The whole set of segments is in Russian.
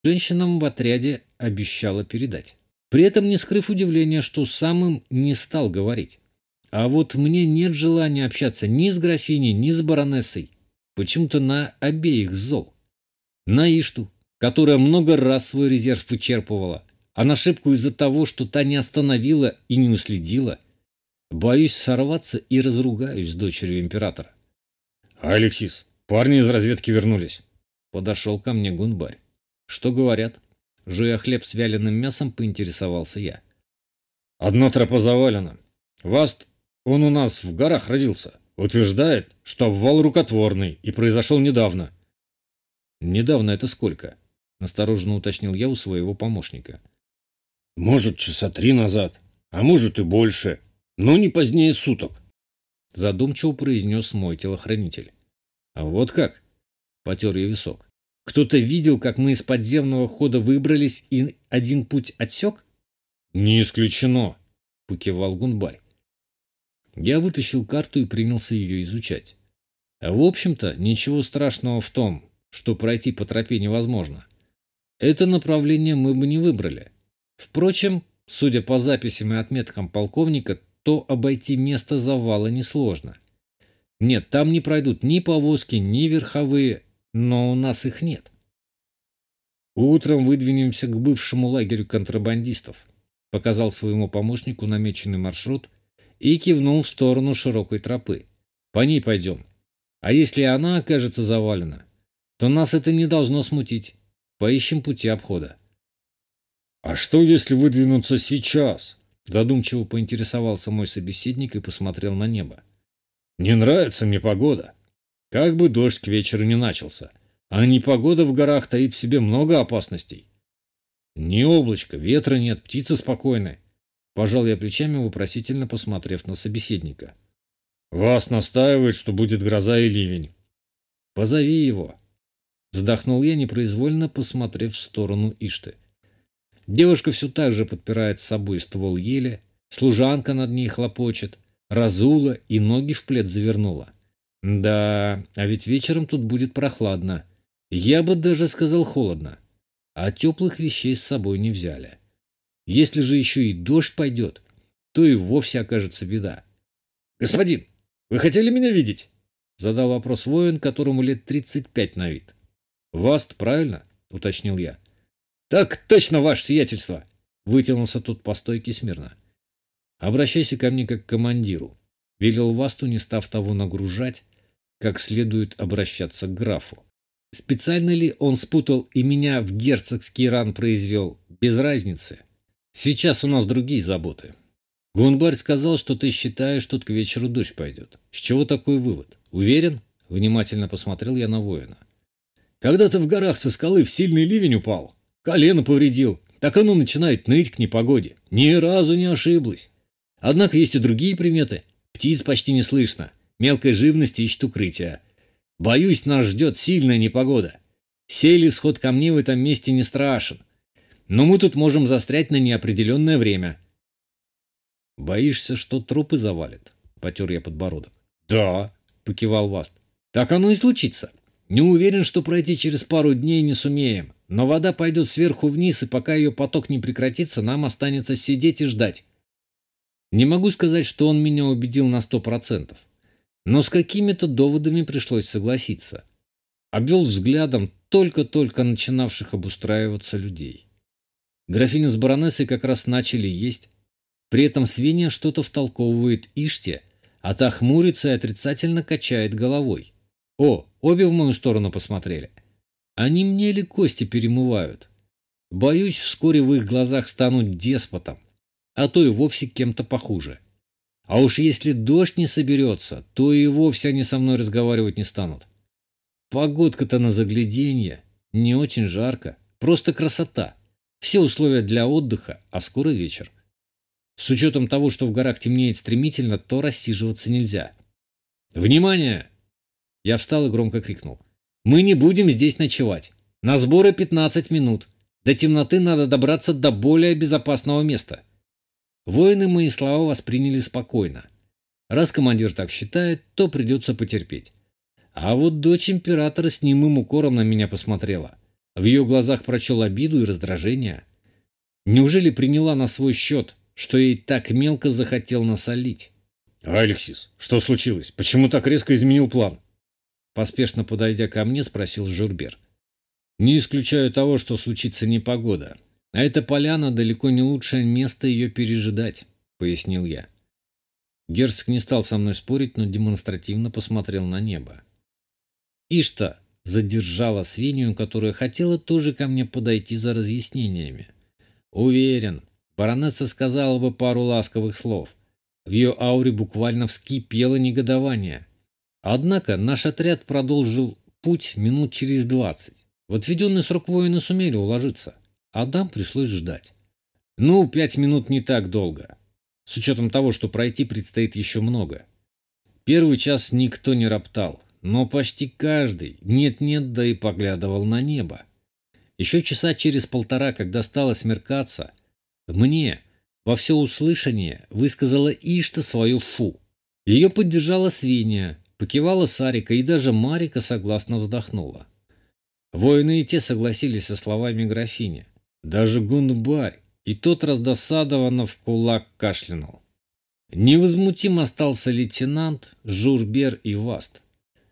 женщинам в отряде обещала передать. При этом не скрыв удивления, что сам им не стал говорить. А вот мне нет желания общаться ни с графиней, ни с баронессой. Почему-то на обеих зол. На Ишту, которая много раз свой резерв вычерпывала, а на Шипку из-за того, что та не остановила и не уследила. Боюсь сорваться и разругаюсь с дочерью императора. «Алексис, парни из разведки вернулись». Подошел ко мне Гунбарь. Что говорят? Жуя хлеб с вяленым мясом, поинтересовался я. «Одна тропа завалена. Васт, он у нас в горах родился. Утверждает, что обвал рукотворный и произошел недавно». «Недавно это сколько?» Настороженно уточнил я у своего помощника. «Может, часа 3 назад, а может и больше, но не позднее суток», задумчиво произнес мой телохранитель. «А вот как?» Потер я висок. «Кто-то видел, как мы из подземного хода выбрались и один путь отсек?» «Не исключено», — покивал Гунбарь. Я вытащил карту и принялся ее изучать. В общем-то, ничего страшного в том, что пройти по тропе невозможно. Это направление мы бы не выбрали. Впрочем, судя по записям и отметкам полковника, то обойти место завала несложно. Нет, там не пройдут ни повозки, ни верховые, но у нас их нет. Утром выдвинемся к бывшему лагерю контрабандистов, показал своему помощнику намеченный маршрут и кивнул в сторону широкой тропы. По ней пойдем. А если она окажется завалена, то нас это не должно смутить. Поищем пути обхода. «А что, если выдвинуться сейчас?» Задумчиво поинтересовался мой собеседник и посмотрел на небо. «Не нравится мне погода. Как бы дождь к вечеру не начался. А непогода в горах таит в себе много опасностей». «Ни облачка, ветра нет, птицы спокойны». Пожал я плечами, вопросительно посмотрев на собеседника. «Вас настаивает, что будет гроза и ливень». «Позови его». Вздохнул я, непроизвольно посмотрев в сторону Ишты. Девушка все так же подпирает с собой ствол ели, служанка над ней хлопочет, разула и ноги в плед завернула. Да, а ведь вечером тут будет прохладно. Я бы даже сказал холодно. А теплых вещей с собой не взяли. Если же еще и дождь пойдет, то и вовсе окажется беда. «Господин, вы хотели меня видеть?» Задал вопрос воин, которому лет 35 на вид. «Васт, правильно?» — уточнил я. «Так точно, ваше сиятельство!» — вытянулся тут по стойке смирно. «Обращайся ко мне как к командиру», — велел Васту, не став того нагружать, как следует обращаться к графу. Специально ли он спутал и меня в герцогский ран произвел? Без разницы. Сейчас у нас другие заботы. Гунбарь сказал, что ты считаешь, что к вечеру дождь пойдет. С чего такой вывод? Уверен? Внимательно посмотрел я на воина. Когда-то в горах со скалы в сильный ливень упал. Колено повредил. Так оно начинает ныть к непогоде. Ни разу не ошиблась. Однако есть и другие приметы. Птиц почти не слышно. Мелкой живности ищет укрытия. Боюсь, нас ждет сильная непогода. Сей сход камней в этом месте не страшен. Но мы тут можем застрять на неопределенное время. Боишься, что трупы завалит? Потер я подбородок. Да, покивал Васт. Так оно и случится. Не уверен, что пройти через пару дней не сумеем. Но вода пойдет сверху вниз, и пока ее поток не прекратится, нам останется сидеть и ждать. Не могу сказать, что он меня убедил на 100%. Но с какими-то доводами пришлось согласиться. Обвел взглядом только-только начинавших обустраиваться людей. Графиня с баронессой как раз начали есть. При этом Свинья что-то втолковывает Иште, а та хмурится и отрицательно качает головой. О, обе в мою сторону посмотрели. Они мне ли кости перемывают? Боюсь, вскоре в их глазах стану деспотом, а то и вовсе кем-то похуже. А уж если дождь не соберется, то и вовсе они со мной разговаривать не станут. Погодка-то на загляденье, не очень жарко, просто красота. Все условия для отдыха, а скоро вечер. С учетом того, что в горах темнеет стремительно, то рассиживаться нельзя. «Внимание!» Я встал и громко крикнул. «Мы не будем здесь ночевать. На сборы 15 минут. До темноты надо добраться до более безопасного места». Воины мои слова восприняли спокойно. Раз командир так считает, то придется потерпеть. А вот дочь императора с немым укором на меня посмотрела. В ее глазах прочел обиду и раздражение. Неужели приняла на свой счет, что ей так мелко захотел насолить? «Алексис, что случилось? Почему так резко изменил план?» Поспешно подойдя ко мне, спросил Журбер. «Не исключаю того, что случится непогода. А эта поляна далеко не лучшее место ее пережидать», — пояснил я. Герцог не стал со мной спорить, но демонстративно посмотрел на небо. Ишта задержала свинью, которая хотела тоже ко мне подойти за разъяснениями. Уверен, баронесса сказала бы пару ласковых слов. В ее ауре буквально вскипело негодование. Однако наш отряд продолжил путь минут через 20. В отведенный срок воины сумели уложиться, а дам пришлось ждать. 5 минут не так долго, с учетом того, что пройти предстоит еще много. Первый час никто не роптал, но почти каждый нет-нет, да и поглядывал на небо. Еще часа через полтора, когда стало смеркаться, мне во всеуслышание высказала Ишта свою фу. Ее поддержала Свинья, покивала Сарика, и даже Марика согласно вздохнула. Воины и те согласились со словами графини. Даже Гунбарь, и тот раздосадованно в кулак кашлянул. Невозмутим остался лейтенант, Журбер и Васт.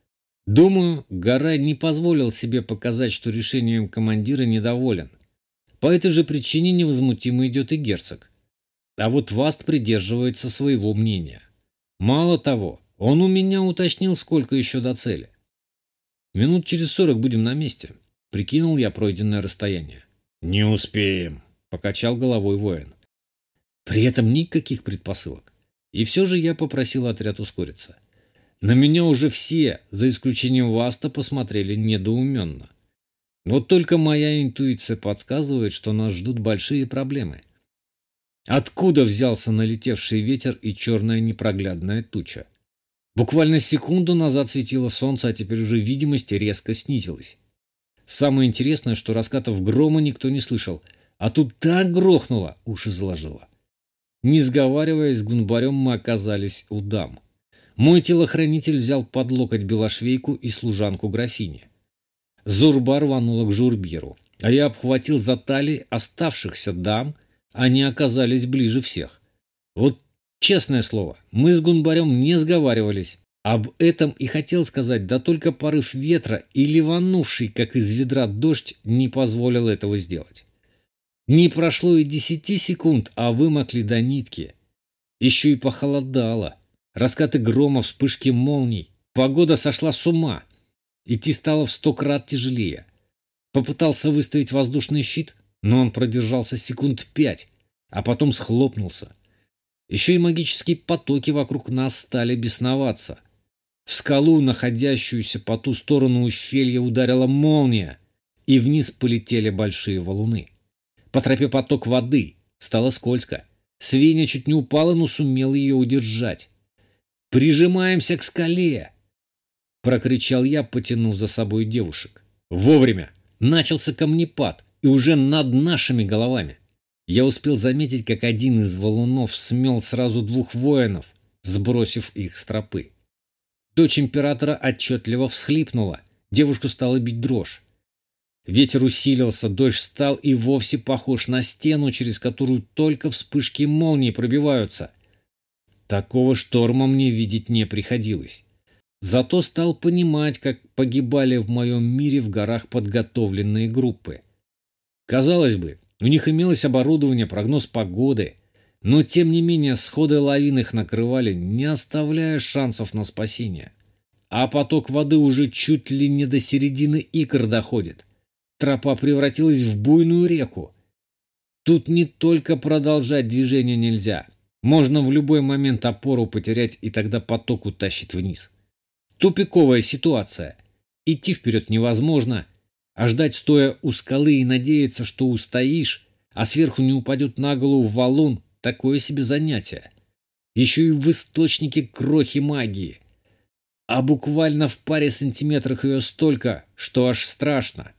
Думаю, Гарай не позволил себе показать, что решением командира недоволен. По этой же причине невозмутимо идет и герцог. А вот Васт придерживается своего мнения. Мало того, он у меня уточнил, сколько еще до цели. Минут через 40 будем на месте. Прикинул я пройденное расстояние. «Не успеем», — покачал головой воин. При этом никаких предпосылок. И все же я попросил отряд ускориться. На меня уже все, за исключением Васта, посмотрели недоуменно. Вот только моя интуиция подсказывает, что нас ждут большие проблемы. Откуда взялся налетевший ветер и черная непроглядная туча? Буквально секунду назад светило солнце, а теперь уже видимость резко снизилась. Самое интересное, что раскатов грома никто не слышал, а тут так грохнуло, уши заложило. Не сговариваясь с Гунбарем, мы оказались у дам. Мой телохранитель взял под локоть Белошвейку и служанку графини. Зурба рванула к Журберу, а я обхватил за талии оставшихся дам, они оказались ближе всех. Вот честное слово, мы с Гунбарем не сговаривались. Об этом и хотел сказать, да только порыв ветра и ливанувший, как из ведра, дождь не позволил этого сделать. Не прошло и 10 секунд, а вымокли до нитки. Еще и похолодало. Раскаты грома, вспышки молний. Погода сошла с ума. Идти стало в 100 крат тяжелее. Попытался выставить воздушный щит, но он продержался секунд 5, а потом схлопнулся. Еще и магические потоки вокруг нас стали бесноваться. В скалу, находящуюся по ту сторону ущелья, ударила молния, и вниз полетели большие валуны. По тропе поток воды. Стало скользко. Свинья чуть не упала, но сумела ее удержать. «Прижимаемся к скале!» — прокричал я, потянув за собой девушек. Вовремя. Начался камнепад, и уже над нашими головами. Я успел заметить, как один из валунов смел сразу 2 воинов, сбросив их с тропы. Дочь императора отчетливо всхлипнула. Девушку стала бить дрожь. Ветер усилился, дождь стал и вовсе похож на стену, через которую только вспышки молний пробиваются. Такого шторма мне видеть не приходилось. Зато стал понимать, как погибали в моем мире в горах подготовленные группы. Казалось бы, у них имелось оборудование, прогноз погоды, но тем не менее сходы лавин их накрывали, не оставляя шансов на спасение. А поток воды уже чуть ли не до середины икр доходит. Тропа превратилась в буйную реку. Тут не только продолжать движение нельзя. Можно в любой момент опору потерять, и тогда поток утащит вниз. Тупиковая ситуация. Идти вперед невозможно, а ждать стоя у скалы и надеяться, что устоишь, а сверху не упадет на голову валун – такое себе занятие. Еще и в источнике крохи магии. А буквально в паре сантиметрах ее столько, что аж страшно.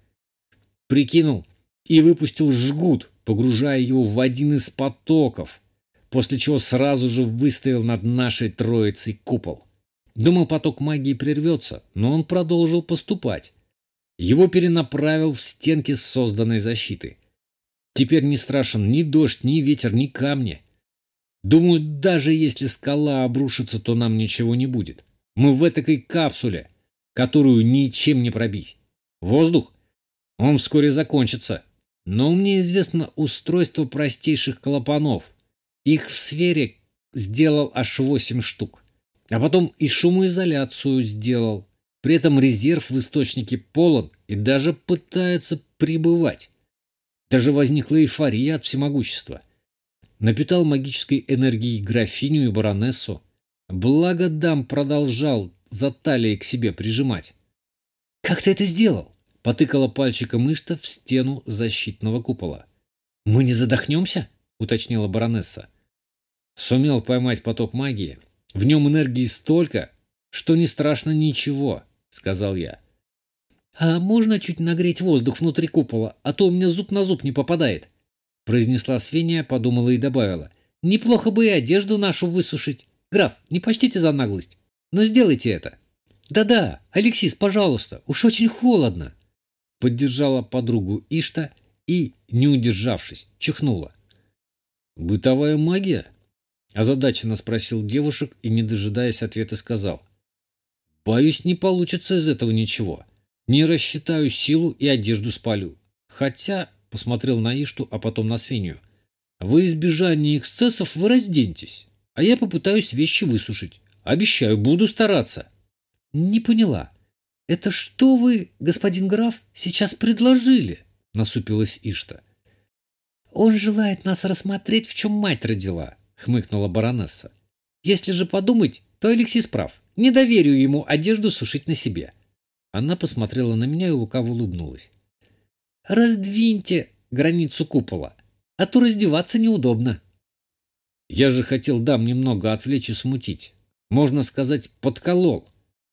Прикинул и выпустил жгут, погружая его в один из потоков, после чего сразу же выставил над нашей троицей купол. Думал, поток магии прервется, но он продолжил поступать. Его перенаправил в стенки созданной защиты. Теперь не страшен ни дождь, ни ветер, ни камни. Думаю, даже если скала обрушится, то нам ничего не будет. Мы в этакой капсуле, которую ничем не пробить. Воздух? Он вскоре закончится. Но мне известно устройство простейших клапанов. Их в сфере сделал аж 8 штук. А потом и шумоизоляцию сделал. При этом резерв в источнике полон и даже пытается прибывать. Даже возникла эйфория от всемогущества. Напитал магической энергией графиню и баронессу. Благо дам продолжал за талией к себе прижимать. «Как ты это сделал?» — потыкала пальчиком Ишта в стену защитного купола. «Мы не задохнемся?» — уточнила баронесса. Сумел поймать поток магии. В нем энергии столько, что не страшно ничего, — сказал я. «А можно чуть нагреть воздух внутри купола, а то у меня зуб на зуб не попадает?» — произнесла Свинья, подумала и добавила. «Неплохо бы и одежду нашу высушить. Граф, не почтите за наглость, но сделайте это». «Да-да, Алексис, пожалуйста, уж очень холодно», — поддержала подругу Ишта и, не удержавшись, чихнула. «Бытовая магия?» — озадаченно спросил девушек и, не дожидаясь ответа, сказал. «Боюсь, не получится из этого ничего. Не рассчитаю силу и одежду спалю. Хотя, — посмотрел на Ишту, а потом на Свинью, — во избежание эксцессов вы разденьтесь, а я попытаюсь вещи высушить. Обещаю, буду стараться». «Не поняла. Это что вы, господин граф, сейчас предложили?» — насупилась Ишта. «Он желает нас рассмотреть, в чем мать родила», — хмыкнула баронесса. «Если же подумать, то Алексис прав. Не доверю ему одежду сушить на себе». Она посмотрела на меня и лукаво улыбнулась. «Раздвиньте границу купола, а то раздеваться неудобно». Я же хотел дам немного отвлечь и смутить. Можно сказать, подколол.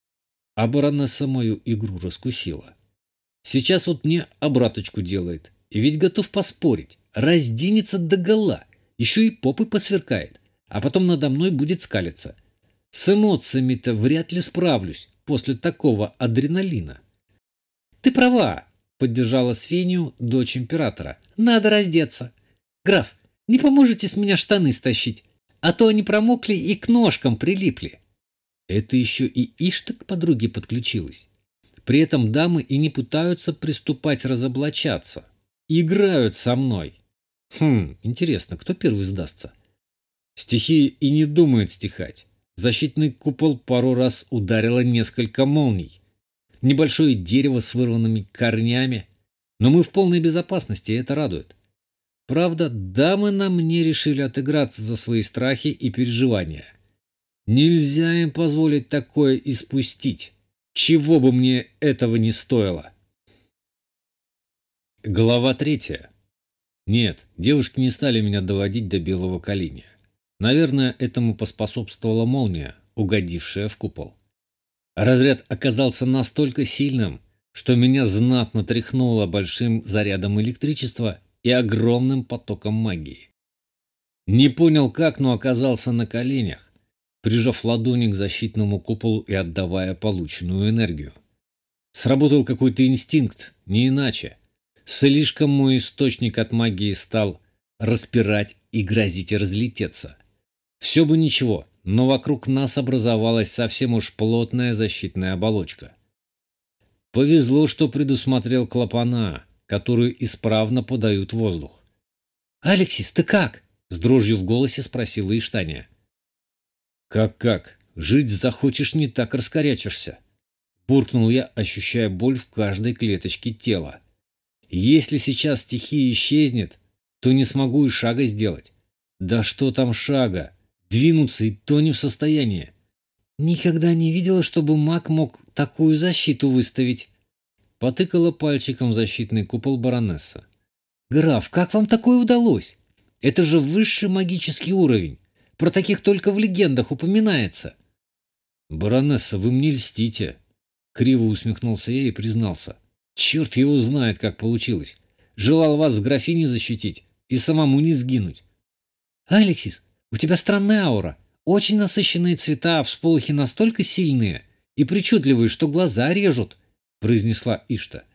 А баронесса мою игру раскусила. Сейчас вот мне обраточку делает. И ведь готов поспорить. Разденется догола. Еще и попой посверкает. А потом надо мной будет скалиться. С эмоциями-то вряд ли справлюсь после такого адреналина. «Ты права», — поддержала Свенью дочь императора. «Надо раздеться. Граф, не поможете с меня штаны стащить? А то они промокли и к ножкам прилипли». Это еще и Ишта к подруге подключилась. При этом дамы и не пытаются приступать разоблачаться. Играют со мной. Интересно, кто первый сдастся? Стихия и не думает стихать. Защитный купол пару раз ударило несколько молний. Небольшое дерево с вырванными корнями. Но мы в полной безопасности, и это радует. Правда, дамы на мне решили отыграться за свои страхи и переживания. Нельзя им позволить такое испустить, чего бы мне этого не стоило. Глава 3. Нет, девушки не стали меня доводить до белого коленя. Наверное, этому поспособствовала молния, угодившая в купол. Разряд оказался настолько сильным, что меня знатно тряхнуло большим зарядом электричества и огромным потоком магии. Не понял как, но оказался на коленях, прижав ладони к защитному куполу и отдавая полученную энергию. Сработал какой-то инстинкт, не иначе. Слишком мой источник от магии стал распирать и грозить разлететься. Все бы ничего, но вокруг нас образовалась совсем уж плотная защитная оболочка. Повезло, что предусмотрел клапана, которые исправно подают воздух. «Алексис, ты как?» — с дрожью в голосе спросила Иштания. «Как? Жить захочешь, не так раскорячишься», — буркнул я, ощущая боль в каждой клеточке тела. «Если сейчас стихия исчезнет, то не смогу и шага сделать. Да что там шага? Двинуться и то не в состоянии». «Никогда не видела, чтобы маг мог такую защиту выставить», — потыкала пальчиком в защитный купол баронесса. «Граф, как вам такое удалось? Это же высший магический уровень. Про таких только в легендах упоминается». «Баронесса, вы мне льстите», — криво усмехнулся я и признался. «Черт его знает, как получилось. Желал вас с графиней защитить и самому не сгинуть». «Алексис, у тебя странная аура. Очень насыщенные цвета, а всполохи настолько сильные и причудливые, что глаза режут», — произнесла Ишта.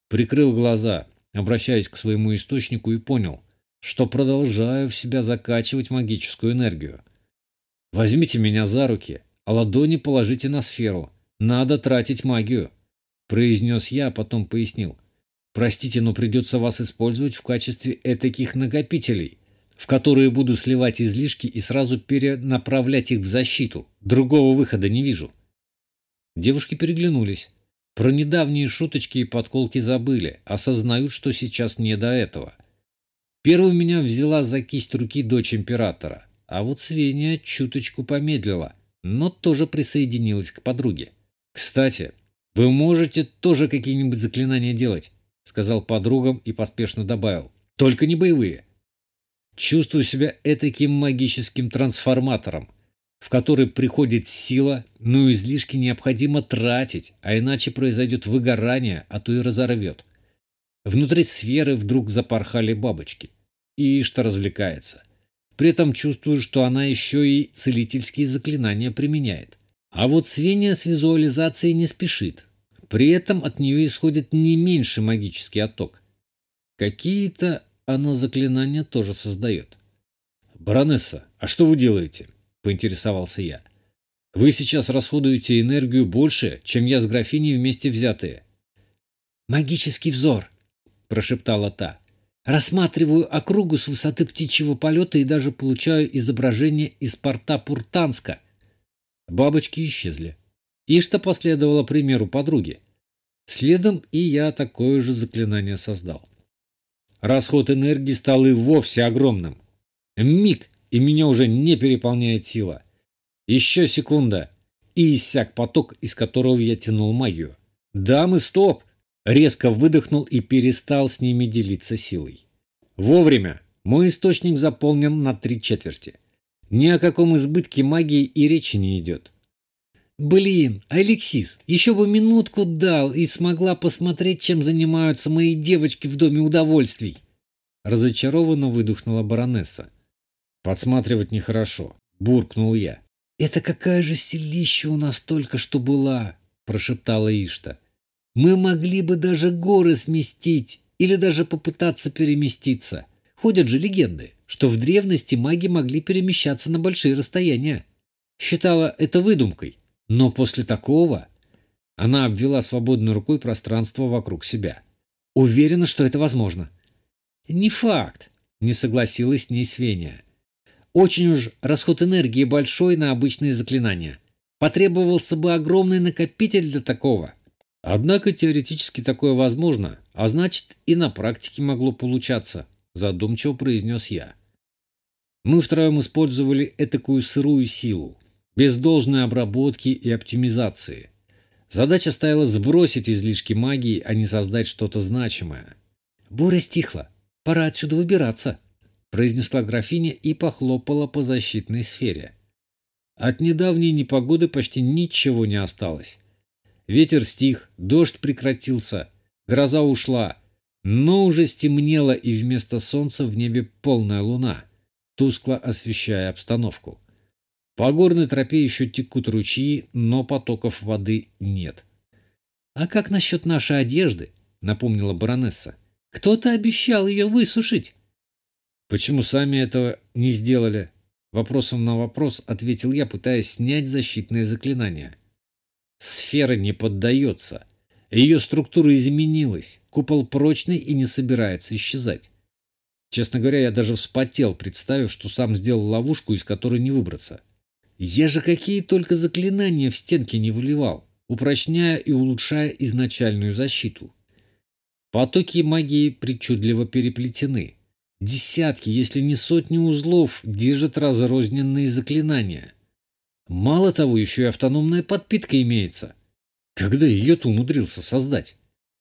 Прикрыл глаза, обращаясь к своему источнику, и понял, что продолжаю в себя закачивать магическую энергию. «Возьмите меня за руки, а ладони положите на сферу. Надо тратить магию», – произнес я, а потом пояснил. «Простите, но придется вас использовать в качестве этаких накопителей, в которые буду сливать излишки и сразу перенаправлять их в защиту. Другого выхода не вижу». Девушки переглянулись. Про недавние шуточки и подколки забыли, осознают, что сейчас не до этого. Первой меня взяла за кисть руки дочь императора, а вот Свения чуточку помедлила, но тоже присоединилась к подруге. «Кстати, вы можете тоже какие-нибудь заклинания делать», — сказал подругам и поспешно добавил. «Только не боевые. Чувствую себя этаким магическим трансформатором, в который приходит сила, но излишки необходимо тратить, а иначе произойдет выгорание, а то и разорвет. Внутри сферы вдруг запорхали бабочки. И что развлекается. При этом чувствую, что она еще и целительские заклинания применяет. А вот Свения с визуализацией не спешит. При этом от нее исходит не меньше магический отток. Какие-то она заклинания тоже создает. «Баронесса, а что вы делаете?» – поинтересовался я. «Вы сейчас расходуете энергию больше, чем я с графиней вместе взятые». «Магический взор», – прошептала та. «Рассматриваю округу с высоты птичьего полета и даже получаю изображение из порта Пуртанска». Бабочки исчезли. Ишта последовала примеру подруги. Следом и я такое же заклинание создал. Расход энергии стал и вовсе огромным. Миг, и меня уже не переполняет сила. Еще секунда, и иссяк поток, из которого я тянул магию. «Дамы, стоп!» Резко выдохнул и перестал с ними делиться силой. Вовремя. Мой источник заполнен на 3/4. Ни о каком избытке магии и речи не идет. «Блин, Алексис, еще бы минутку дал и смогла посмотреть, чем занимаются мои девочки в доме удовольствий!» Разочарованно выдохнула баронесса. «Подсматривать нехорошо», – буркнул я. «Это какая же селища у нас только что была!» – прошептала Ишта. «Мы могли бы даже горы сместить или даже попытаться переместиться. Ходят же легенды, что в древности маги могли перемещаться на большие расстояния. Считала это выдумкой, но после такого...» Она обвела свободной рукой пространство вокруг себя. «Уверена, что это возможно». «Не факт», – не согласилась с ней Свения. «Очень уж расход энергии большой на обычные заклинания. Потребовался бы огромный накопитель для такого». «Однако теоретически такое возможно, а значит и на практике могло получаться», – задумчиво произнес я. Мы втроем использовали этакую сырую силу, без должной обработки и оптимизации. Задача стояла сбросить излишки магии, а не создать что-то значимое. «Буря стихла. Пора отсюда выбираться», – произнесла графиня и похлопала по защитной сфере. От недавней непогоды почти ничего не осталось. Ветер стих, дождь прекратился, гроза ушла, но уже стемнело, и вместо солнца в небе полная луна, тускло освещая обстановку. По горной тропе еще текут ручьи, но потоков воды нет. «А как насчет нашей одежды?» – напомнила баронесса. «Кто-то обещал ее высушить». «Почему сами этого не сделали?» Вопросом на вопрос ответил я, пытаясь снять защитное заклинание. Сфера не поддается. Ее структура изменилась. Купол прочный и не собирается исчезать. Честно говоря, я даже вспотел, представив, что сам сделал ловушку, из которой не выбраться. Я же какие только заклинания в стенки не выливал, упрочняя и улучшая изначальную защиту. Потоки магии причудливо переплетены. Десятки, если не сотни узлов держат разрозненные заклинания. Мало того, еще и автономная подпитка имеется. Когда ее-то умудрился создать?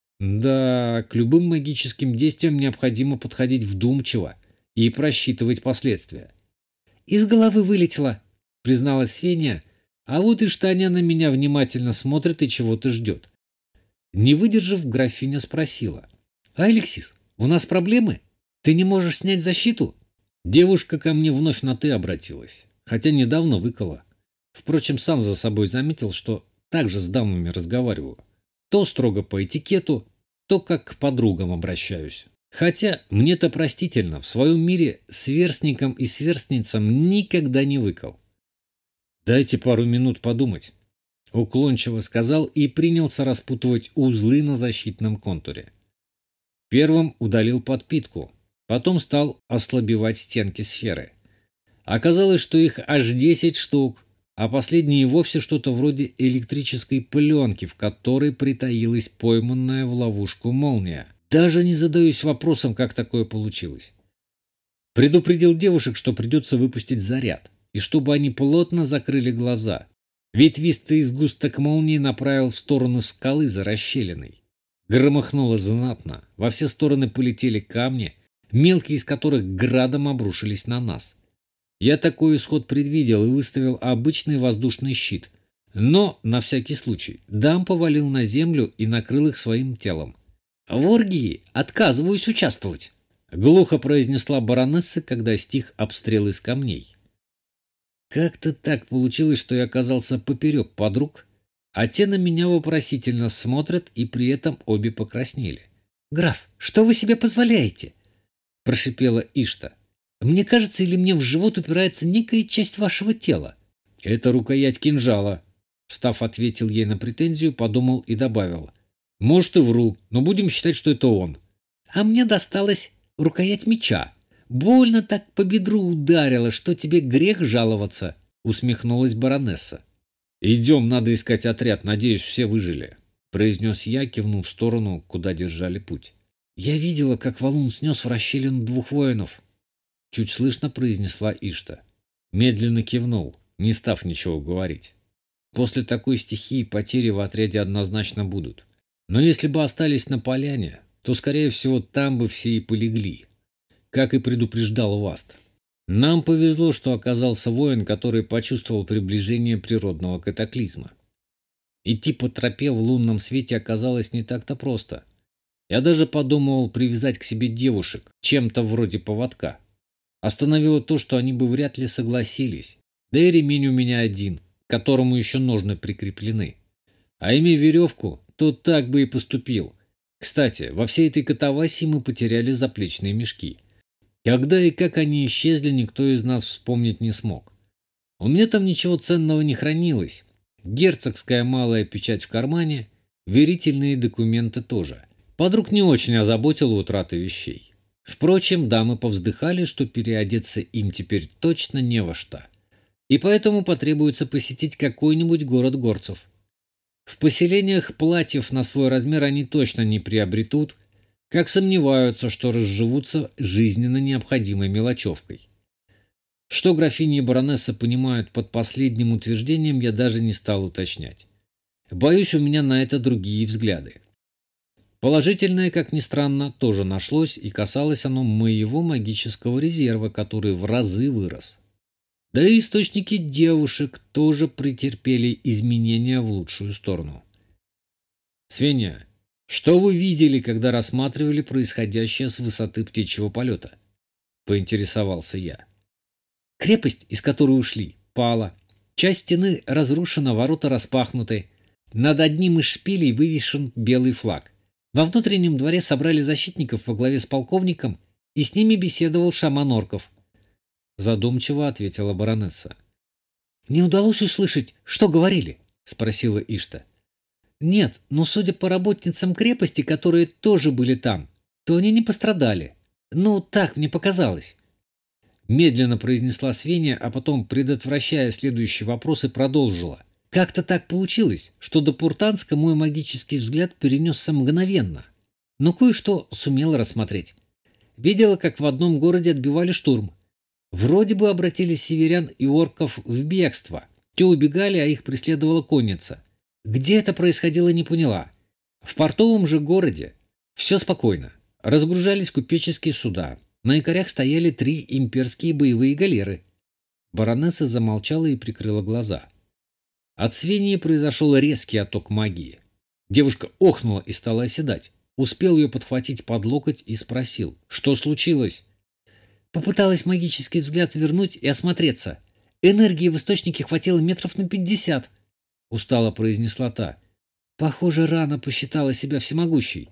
Да, к любым магическим действиям необходимо подходить вдумчиво и просчитывать последствия. «Из головы вылетело», — призналась Свения, а вот и Штаня на меня внимательно смотрит и чего-то ждет. Не выдержав, графиня спросила. «Алексис, у нас проблемы? Ты не можешь снять защиту?» Девушка ко мне вновь на «ты» обратилась, хотя недавно выкола. Впрочем, сам за собой заметил, что так же с дамами разговариваю. То строго по этикету, то как к подругам обращаюсь. Хотя мне-то простительно, в своем мире сверстникам и сверстницам никогда не выкал. «Дайте пару минут подумать», — уклончиво сказал и принялся распутывать узлы на защитном контуре. Первым удалил подпитку, потом стал ослабевать стенки сферы. Оказалось, что их аж 10 штук, а последние вовсе что-то вроде электрической пленки, в которой притаилась пойманная в ловушку молния. Даже не задаюсь вопросом, как такое получилось. Предупредил девушек, что придется выпустить заряд, и чтобы они плотно закрыли глаза. Ветвистый сгусток молнии направил в сторону скалы за расщелиной. Громыхнуло знатно, во все стороны полетели камни, мелкие из которых градом обрушились на нас. Я такой исход предвидел и выставил обычный воздушный щит, но, на всякий случай, дам повалил на землю и накрыл их своим телом. «В оргии отказываюсь участвовать», — глухо произнесла баронесса, когда стих обстрел из камней. Как-то так получилось, что я оказался поперек подруг, а те на меня вопросительно смотрят, и при этом обе покраснели. «Граф, что вы себе позволяете?» – прошипела Ишта. «Мне кажется, или мне в живот упирается некая часть вашего тела?» «Это рукоять кинжала», – встав, ответил ей на претензию, подумал и добавил. «Может, и вру, но будем считать, что это он». «А мне досталась рукоять меча. Больно так по бедру ударило, что тебе грех жаловаться», – усмехнулась баронесса. «Идем, надо искать отряд, надеюсь, все выжили», – произнес я, кивнув в сторону, куда держали путь. «Я видела, как валун снес в расщелину 2 воинов», – чуть слышно произнесла Ишта. Медленно кивнул, не став ничего говорить. После такой стихии потери в отряде однозначно будут. Но если бы остались на поляне, то, скорее всего, там бы все и полегли, как и предупреждал Васт. Нам повезло, что оказался воин, который почувствовал приближение природного катаклизма. Идти по тропе в лунном свете оказалось не так-то просто. Я даже подумывал привязать к себе девушек, чем-то вроде поводка. Остановило то, что они бы вряд ли согласились. Да и ремень у меня один, к которому еще ножны прикреплены. А имея веревку, то так бы и поступил. Кстати, во всей этой катавасии мы потеряли заплечные мешки. Когда и как они исчезли, никто из нас вспомнить не смог. У меня там ничего ценного не хранилось. Герцогская малая печать в кармане, верительные документы тоже. Подруг не очень озаботила утрата вещей. Впрочем, дамы повздыхали, что переодеться им теперь точно не во что. И поэтому потребуется посетить какой-нибудь город горцев. В поселениях платьев на свой размер они точно не приобретут, как сомневаются, что разживутся жизненно необходимой мелочевкой. Что графиня и баронесса понимают под последним утверждением, я даже не стал уточнять. Боюсь, у меня на это другие взгляды. Положительное, как ни странно, тоже нашлось, и касалось оно моего магического резерва, который в разы вырос. Да и источники девушек тоже претерпели изменения в лучшую сторону. «Свеня, что вы видели, когда рассматривали происходящее с высоты птичьего полета?» – поинтересовался я. «Крепость, из которой ушли, пала. Часть стены разрушена, ворота распахнуты. Над одним из шпилей вывешен белый флаг. Во внутреннем дворе собрали защитников во главе с полковником, и с ними беседовал шаман орков», – задумчиво ответила баронесса. «Не удалось услышать, что говорили?» – спросила Ишта. «Нет, но судя по работницам крепости, которые тоже были там, то они не пострадали. Ну, так мне показалось». Медленно произнесла Свеня, а потом, предотвращая следующие вопросы, продолжила. «Как-то так получилось, что до Пуртанска мой магический взгляд перенесся мгновенно, но кое-что сумела рассмотреть. Видела, как в одном городе отбивали штурм. Вроде бы обратили северян и орков в бегство. Те убегали, а их преследовала конница. Где это происходило, не поняла. В портовом же городе все спокойно. Разгружались купеческие суда. На якорях стояли 3 имперские боевые галеры». Баронесса замолчала и прикрыла глаза. От Свении произошел резкий отток магии. Девушка охнула и стала оседать. Успел ее подхватить под локоть и спросил, что случилось. Попыталась магический взгляд вернуть и осмотреться. Энергии в источнике хватило метров на 50. Устало произнесла та. Похоже, рано посчитала себя всемогущей.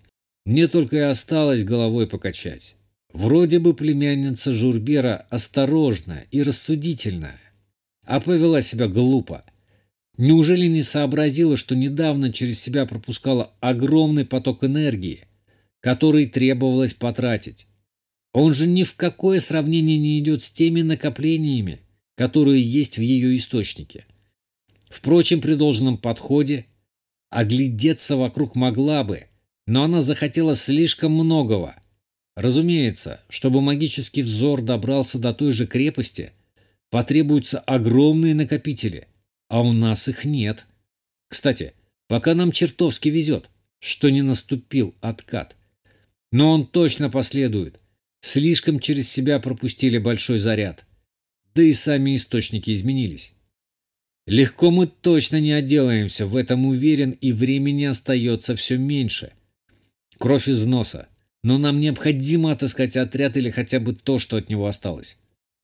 Мне только и осталось головой покачать. Вроде бы племянница Журбера осторожная и рассудительная, а повела себя глупо. Неужели не сообразила, что недавно через себя пропускала огромный поток энергии, который требовалось потратить? Он же ни в какое сравнение не идет с теми накоплениями, которые есть в ее источнике. Впрочем, при должном подходе оглядеться вокруг могла бы, но она захотела слишком многого. Разумеется, чтобы магический взор добрался до той же крепости, потребуются огромные накопители, а у нас их нет. Кстати, пока нам чертовски везет, что не наступил откат. Но он точно последует. Слишком через себя пропустили большой заряд. Да и сами источники изменились. Легко мы точно не отделаемся, в этом уверен, и времени остается все меньше. Кровь из носа. Но нам необходимо отыскать отряд или хотя бы то, что от него осталось.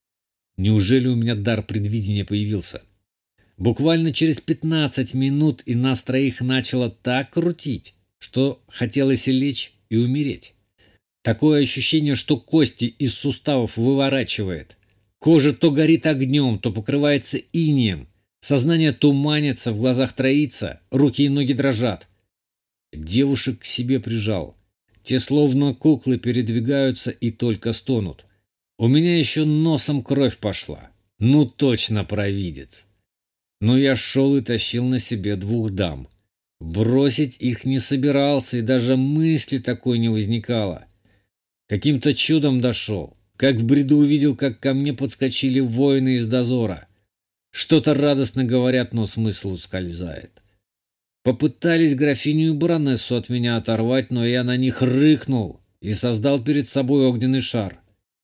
Неужели у меня дар предвидения появился? Буквально через 15 минут и нас троих начало так крутить, что хотелось и лечь, и умереть. Такое ощущение, что кости из суставов выворачивает. Кожа то горит огнем, то покрывается инеем. Сознание туманится, в глазах троится, руки и ноги дрожат. Девушек к себе прижал. Те словно куклы передвигаются и только стонут. У меня еще носом кровь пошла. Ну точно провидец. Но я шел и тащил на себе 2 дам. Бросить их не собирался, и даже мысли такой не возникало. Каким-то чудом дошел. Как в бреду увидел, как ко мне подскочили воины из дозора. Что-то радостно говорят, но смысл ускользает. Попытались графиню и баронессу от меня оторвать, но я на них рыкнул и создал перед собой огненный шар.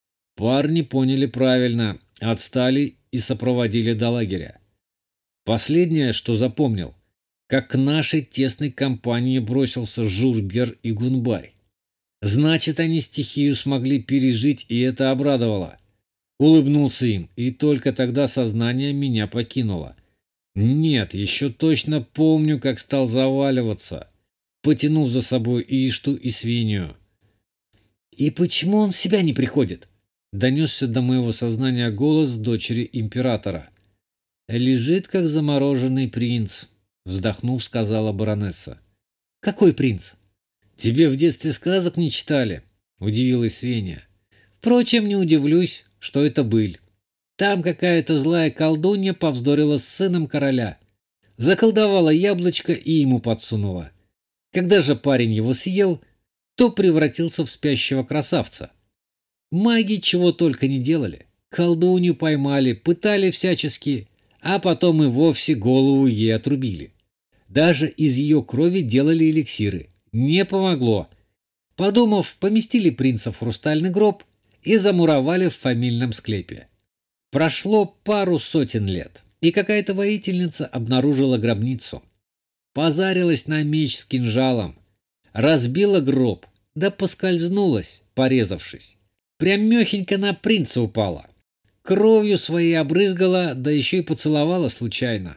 Парни поняли правильно, отстали и сопроводили до лагеря. Последнее, что запомнил, как к нашей тесной компании бросился Журбер и Гунбарь. Значит, они стихию смогли пережить, и это обрадовало. Улыбнулся им, и только тогда сознание меня покинуло. Нет, еще точно помню, как стал заваливаться, потянув за собой Ишту и свинью. «И почему он в себя не приходит?» — донесся до моего сознания голос дочери императора. «Лежит, как замороженный принц», — вздохнув, сказала баронесса. «Какой принц? Тебе в детстве сказок не читали?» — удивилась Свеня. «Впрочем, не удивлюсь, что это быль. Там какая-то злая колдунья повздорила с сыном короля. Заколдовала яблочко и ему подсунула. Когда же парень его съел, то превратился в спящего красавца. Маги чего только не делали. Колдунью поймали, пытали всячески, а потом и вовсе голову ей отрубили. Даже из ее крови делали эликсиры. Не помогло. Подумав, поместили принца в хрустальный гроб и замуровали в фамильном склепе. Прошло пару сотен лет, и какая-то воительница обнаружила гробницу. Позарилась на меч с кинжалом, разбила гроб, да поскользнулась, порезавшись. Прямехенько на принца упала. Кровью своей обрызгала, да еще и поцеловала случайно.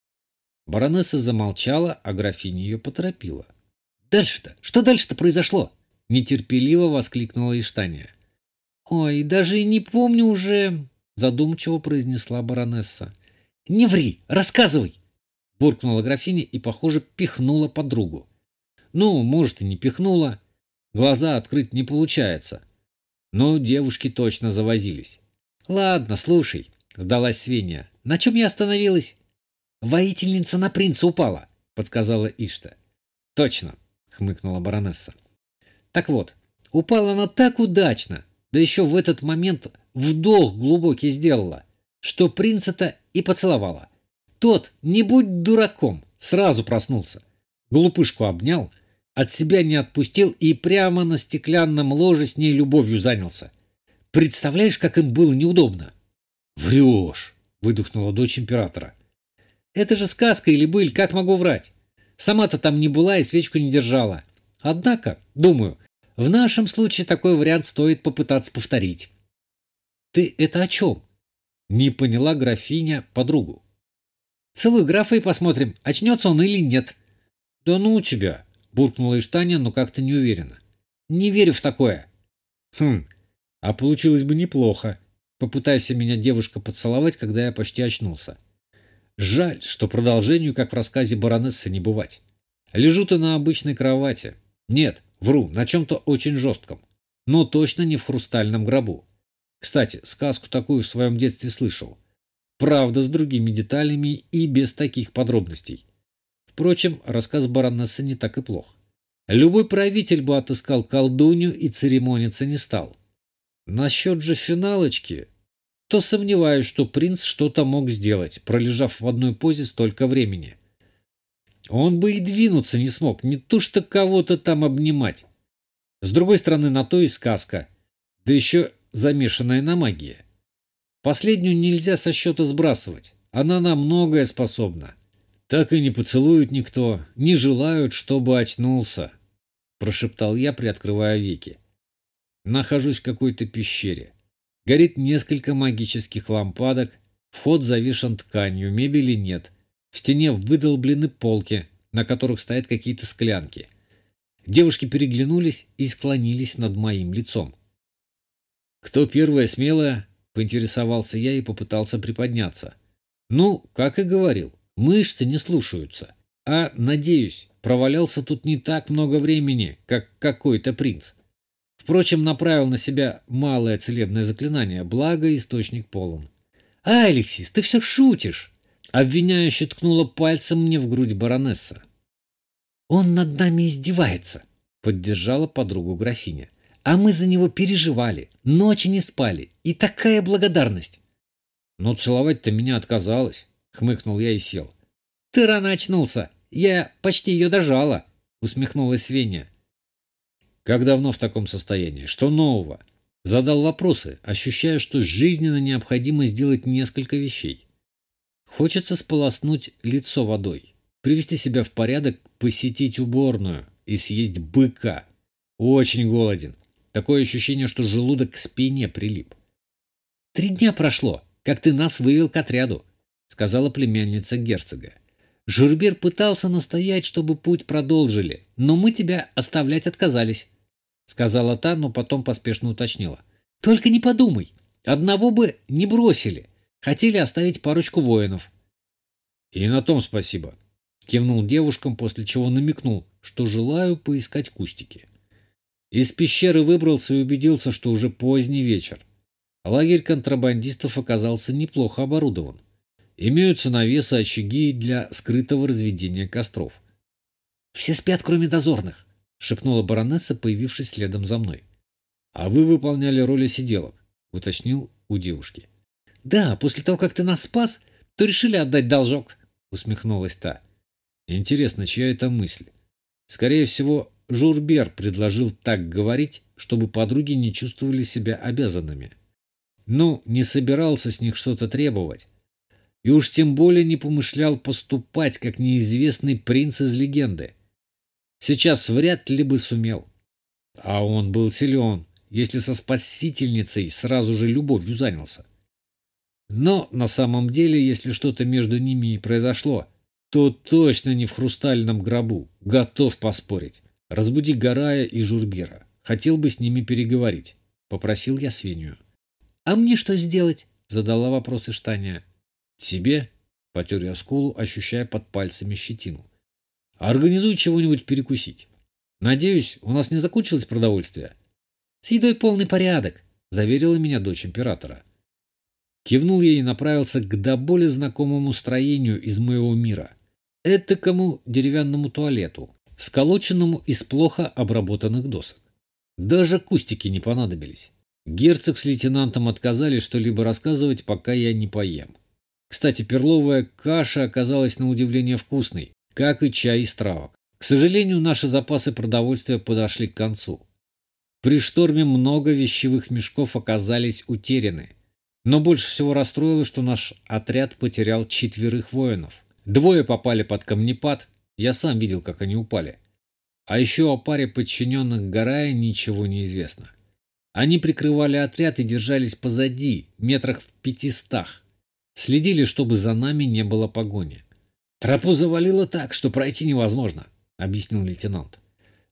Баронесса замолчала, а графиня ее поторопила. «Дальше-то? Что дальше-то произошло?» — нетерпеливо воскликнула Иштания. «Ой, даже и не помню уже», — задумчиво произнесла баронесса. «Не ври, рассказывай!» — буркнула графиня и, похоже, пихнула подругу. Ну, может, и не пихнула. Глаза открыть не получается. Но девушки точно завозились. «Ладно, слушай», — сдалась Свеня. «На чем я остановилась?» «Воительница на принца упала», — подсказала Ишта. «Точно», — хмыкнула баронесса. «Так вот, упала она так удачно, да еще в этот момент вдох глубокий сделала, что принца-то и поцеловала. Тот, не будь дураком, сразу проснулся. Глупышку обнял, от себя не отпустил и прямо на стеклянном ложе с ней любовью занялся. Представляешь, как им было неудобно?» «Врешь», — выдохнула дочь императора. «Это же сказка или быль, как могу врать? Сама-то там не была и свечку не держала. Однако, думаю, в нашем случае такой вариант стоит попытаться повторить». «Ты это о чем?» — не поняла графиня подругу. «Целуй графа и посмотрим, очнется он или нет». «Да ну тебя!» — буркнула Иштания, но как-то неуверенно. Не верю в такое. Хм, а получилось бы неплохо. Попытайся меня девушка поцеловать, когда я почти очнулся. Жаль, что продолжению, как в рассказе баронессы, не бывать. Лежу ты на обычной кровати. Нет, вру, на чем-то очень жестком. Но точно не в хрустальном гробу. Кстати, сказку такую в своем детстве слышал. Правда, с другими деталями и без таких подробностей. Впрочем, рассказ баронессы не так и плох. Любой правитель бы отыскал колдунью и церемониться не стал. Насчет же финалочки, то сомневаюсь, что принц что-то мог сделать, пролежав в одной позе столько времени. Он бы и двинуться не смог, не то что кого-то там обнимать. С другой стороны, на то и сказка, да еще замешанная на магии. Последнюю нельзя со счета сбрасывать, она на многое способна. Так и не поцелует никто, не желают, чтобы очнулся, прошептал я, приоткрывая веки. Нахожусь в какой-то пещере. Горит несколько магических лампадок, вход завешен тканью, мебели нет. В стене выдолблены полки, на которых стоят какие-то склянки. Девушки переглянулись и склонились над моим лицом. «Кто первая смелая?» – поинтересовался я и попытался приподняться. Ну, как и говорил, мышцы не слушаются. А, надеюсь, провалялся тут не так много времени, как какой-то принц. Впрочем, направил на себя малое целебное заклинание, благо источник полон. «А, Алексис, ты все шутишь!» Обвиняюще ткнула пальцем мне в грудь баронесса. «Он над нами издевается», — поддержала подругу графиня. «А мы за него переживали, ночи не спали, и такая благодарность». «Но целовать-то меня отказалась», — хмыкнул я и сел. «Ты рано очнулся, я почти ее дожала», — усмехнулась Веня. «Как давно в таком состоянии? Что нового?» Задал вопросы, ощущая, что жизненно необходимо сделать несколько вещей. Хочется сполоснуть лицо водой, привести себя в порядок, посетить уборную и съесть быка. Очень голоден. Такое ощущение, что желудок к спине прилип. 3 дня прошло, как ты нас вывел к отряду», — сказала племянница герцога. «Журбер пытался настоять, чтобы путь продолжили, но мы тебя оставлять отказались», — сказала та, но потом поспешно уточнила. «Только не подумай, одного бы не бросили. Хотели оставить парочку воинов». «И на том спасибо», — кивнул девушкам, после чего намекнул, что желаю поискать кустики. Из пещеры выбрался и убедился, что уже поздний вечер. Лагерь контрабандистов оказался неплохо оборудован. Имеются навесы, очаги для скрытого разведения костров. «Все спят, кроме дозорных», — шепнула баронесса, появившись следом за мной. «А вы выполняли роли сиделок», — уточнил у девушки. «Да, после того, как ты нас спас, то решили отдать должок», — усмехнулась та. «Интересно, чья это мысль? Скорее всего, Журбер предложил так говорить, чтобы подруги не чувствовали себя обязанными. Ну, не собирался с них что-то требовать. И уж тем более не помышлял поступать, как неизвестный принц из легенды. Сейчас вряд ли бы сумел. А он был силен, если со спасительницей сразу же любовью занялся. Но на самом деле, если что-то между ними и произошло, то точно не в хрустальном гробу. Готов поспорить. Разбуди Гарая и Журбера. Хотел бы с ними переговорить. Попросил я Свенью. «А мне что сделать?» — задала вопрос Иштания. «Тебе?» — потер я скулу, ощущая под пальцами щетину. «Организуй чего-нибудь перекусить. Надеюсь, у нас не закончилось продовольствие?» «С едой полный порядок», — заверила меня дочь императора. Кивнул ей и направился к до боли знакомому строению из моего мира. Этакому деревянному туалету, сколоченному из плохо обработанных досок. Даже кустики не понадобились. Герцог с лейтенантом отказались что-либо рассказывать, пока я не поем. Кстати, перловая каша оказалась на удивление вкусной, как и чай из травок. К сожалению, наши запасы продовольствия подошли к концу. При шторме много вещевых мешков оказались утеряны. Но больше всего расстроило, что наш отряд потерял 4 воинов. 2 попали под камнепад, я сам видел, как они упали. А еще о паре подчиненных Гарая ничего не известно. Они прикрывали отряд и держались позади, метрах в 500. Следили, чтобы за нами не было погони. «Тропу завалило так, что пройти невозможно», — объяснил лейтенант.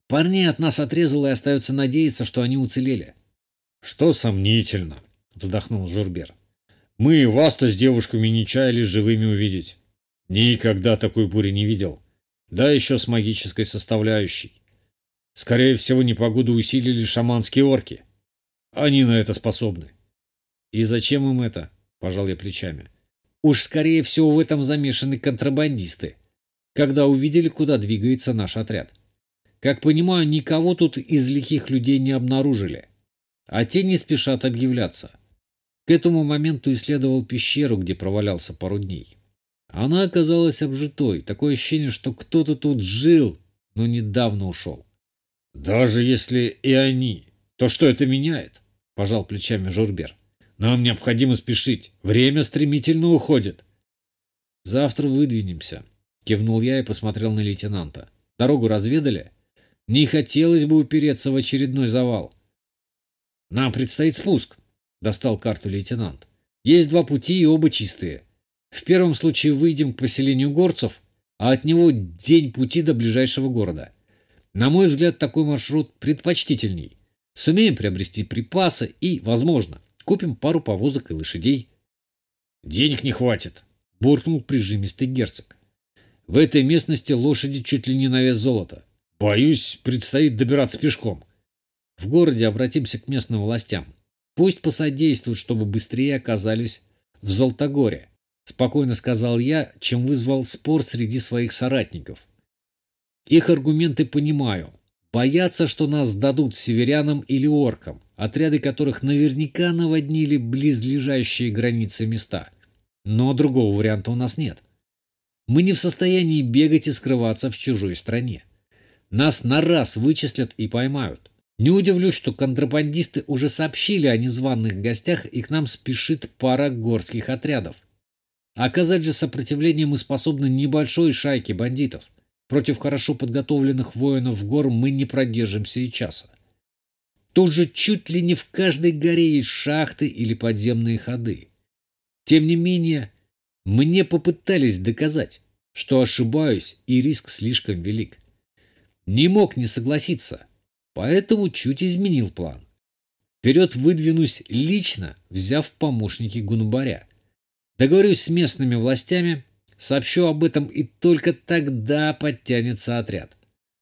Парней от нас отрезало, и остается надеяться, что они уцелели. Что сомнительно, вздохнул Журбер. Мы и вас-то с девушками не чаяли живыми увидеть. Никогда такой бури не видел. Да еще с магической составляющей. Скорее всего, непогоду усилили шаманские орки. Они на это способны. И зачем им это? Пожал я плечами. Уж скорее всего в этом замешаны контрабандисты, когда увидели, куда двигается наш отряд. Как понимаю, никого тут из лихих людей не обнаружили, а те не спешат объявляться. К этому моменту исследовал пещеру, где провалялся пару дней. Она оказалась обжитой, такое ощущение, что кто-то тут жил, но недавно ушел. Даже если и они, то что это меняет? Пожал плечами Журбер. Нам необходимо спешить, время стремительно уходит. Завтра выдвинемся, кивнул я и посмотрел на лейтенанта. Дорогу разведали? Не хотелось бы упереться в очередной завал. Нам предстоит спуск, достал карту лейтенант. Есть два пути, и оба чистые. В первом случае выйдем к поселению горцев, а от него день пути до ближайшего города. На мой взгляд, такой маршрут предпочтительней. Сумеем приобрести припасы и, возможно, купим пару повозок и лошадей. Денег не хватит, буркнул прижимистый герцог. В этой местности лошади чуть ли не на вес золота. Боюсь, предстоит добираться пешком. В городе обратимся к местным властям. Пусть посодействуют, чтобы быстрее оказались в Золотогоре, спокойно сказал я, чем вызвал спор среди своих соратников. Их аргументы понимаю. Боятся, что нас сдадут северянам или оркам, отряды которых наверняка наводнили близлежащие границы места. Но другого варианта у нас нет. Мы не в состоянии бегать и скрываться в чужой стране. Нас на раз вычислят и поймают. Не удивлюсь, что контрабандисты уже сообщили о незваных гостях, и к нам спешит пара горских отрядов. Оказать же сопротивление мы способны небольшой шайке бандитов. Против хорошо подготовленных воинов гор мы не продержимся и часа. Тут же чуть ли не в каждой горе есть шахты или подземные ходы. Тем не менее, мне попытались доказать, что ошибаюсь и риск слишком велик. Не мог не согласиться, поэтому чуть изменил план. Вперед выдвинусь лично, взяв в помощники Гунбаря. Договорюсь с местными властями, сообщу об этом, и только тогда подтянется отряд.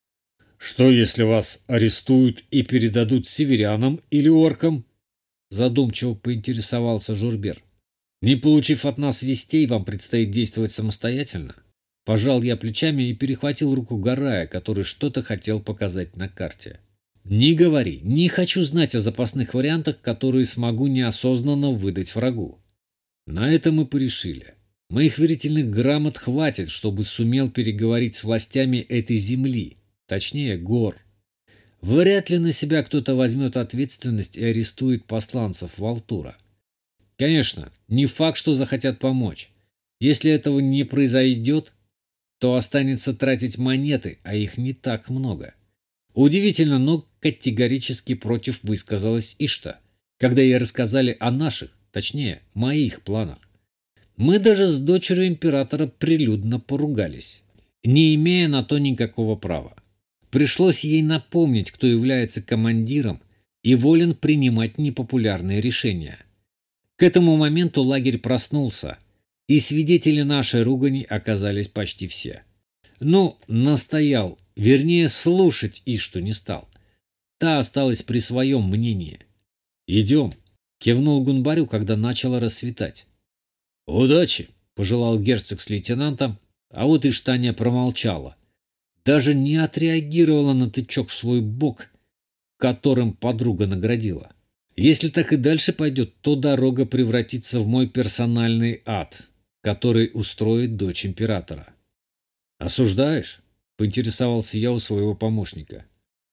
Что, если вас арестуют и передадут северянам или оркам? Задумчиво поинтересовался Журбер. Не получив от нас вестей, вам предстоит действовать самостоятельно. Пожал я плечами и перехватил руку Гарая, который что-то хотел показать на карте. Не говори, не хочу знать о запасных вариантах, которые смогу неосознанно выдать врагу. На это мы порешили. Моих верительных грамот хватит, чтобы сумел переговорить с властями этой земли, точнее гор. Вряд ли на себя кто-то возьмет ответственность и арестует посланцев Валтура. Конечно, не факт, что захотят помочь. Если этого не произойдет, то останется тратить монеты, а их не так много. Удивительно, но категорически против высказалась Ишта, когда ей рассказали о наших, точнее, моих планах. Мы даже с дочерью императора прилюдно поругались, не имея на то никакого права. Пришлось ей напомнить, кто является командиром и волен принимать непопулярные решения. К этому моменту лагерь проснулся, и свидетели нашей ругани оказались почти все. Ну, настоял, вернее, слушать Ишту не стал. Та осталась при своем мнении. «Идем», — кивнул Гунбарю, когда начало рассветать. «Удачи», — пожелал герцог с лейтенантом, а вот Иштаня промолчала. Даже не отреагировала на тычок в свой бок, которым подруга наградила. Если так и дальше пойдет, то дорога превратится в мой персональный ад, который устроит дочь императора. «Осуждаешь?» — поинтересовался я у своего помощника.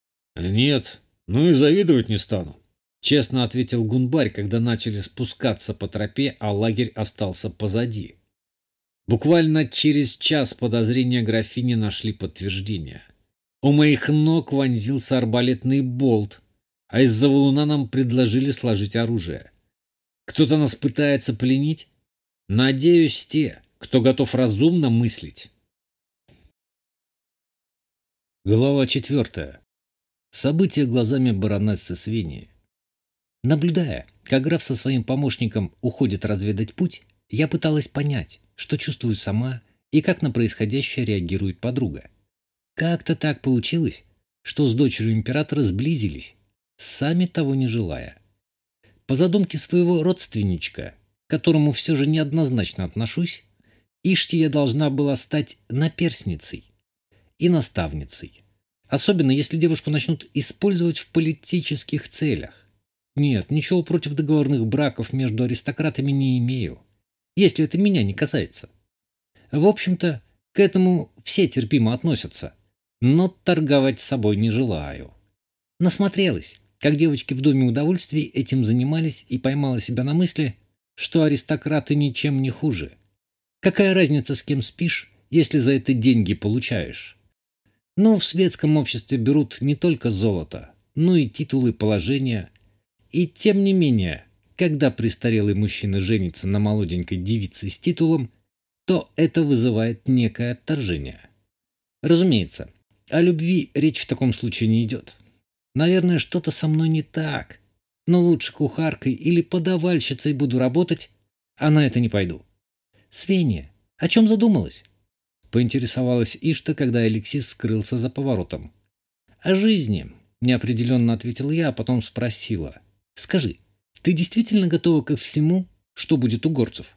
«Нет, ну и завидовать не стану», — честно ответил Гунбарь, когда начали спускаться по тропе, а лагерь остался позади. Буквально через час подозрения графини нашли подтверждение. У моих ног вонзился арбалетный болт, а из-за валуна нам предложили сложить оружие. Кто-то нас пытается пленить? Надеюсь, те, кто готов разумно мыслить. Глава 4. События глазами баронессы Свиньи. Наблюдая, как граф со своим помощником уходит разведать путь, я пыталась понять, что чувствую сама и как на происходящее реагирует подруга. Как-то так получилось, что с дочерью императора сблизились, сами того не желая. По задумке своего родственничка, к которому все же неоднозначно отношусь, Иштия должна была стать наперсницей и наставницей, особенно если девушку начнут использовать в политических целях. Нет, ничего против договорных браков между аристократами не имею, если это меня не касается. В общем-то, к этому все терпимо относятся, но торговать с собой не желаю. Насмотрелась, как девочки в Доме удовольствий этим занимались, и поймала себя на мысли, что аристократы ничем не хуже. Какая разница, с кем спишь, если за это деньги получаешь? Но в светском обществе берут не только золото, но и титулы, положения. И тем не менее, когда престарелый мужчина женится на молоденькой девице с титулом, то это вызывает некое отторжение. Разумеется, о любви речь в таком случае не идет. Наверное, что-то со мной не так, но лучше кухаркой или подавальщицей буду работать, а на это не пойду. Свинья, о чем задумалась? Поинтересовалась Ишта, когда Алексис скрылся за поворотом. О жизни, неопределенно ответил я, а потом спросила. Скажи, ты действительно готова ко всему, что будет у горцев?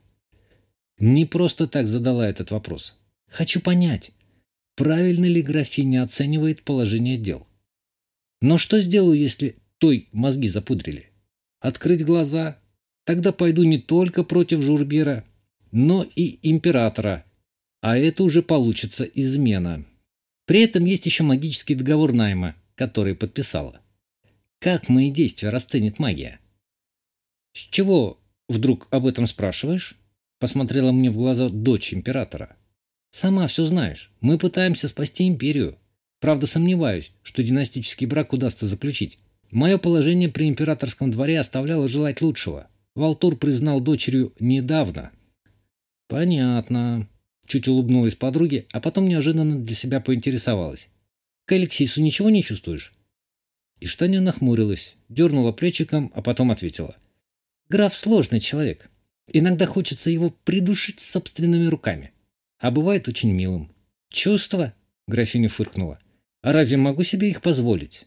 Не просто так задала этот вопрос. Хочу понять, правильно ли графиня оценивает положение дел. Но что сделаю, если той мозги запудрили? Открыть глаза? Тогда пойду не только против Журбера, но и императора, а это уже получится измена. При этом есть еще магический договор найма, который подписала. Как мои действия расценит магия? С чего вдруг об этом спрашиваешь? Посмотрела мне в глаза дочь императора. Сама все знаешь, мы пытаемся спасти империю. Правда, сомневаюсь, что династический брак удастся заключить. Мое положение при императорском дворе оставляло желать лучшего. Валтур признал дочерью недавно. Понятно. Чуть улыбнулась подруге, а потом неожиданно для себя поинтересовалась. К Алексису ничего не чувствуешь? И Штаня нахмурилась, дернула плечиком, а потом ответила. Граф сложный человек. Иногда хочется его придушить собственными руками. А бывает очень милым. Чувства? Графиня фыркнула. А разве могу себе их позволить?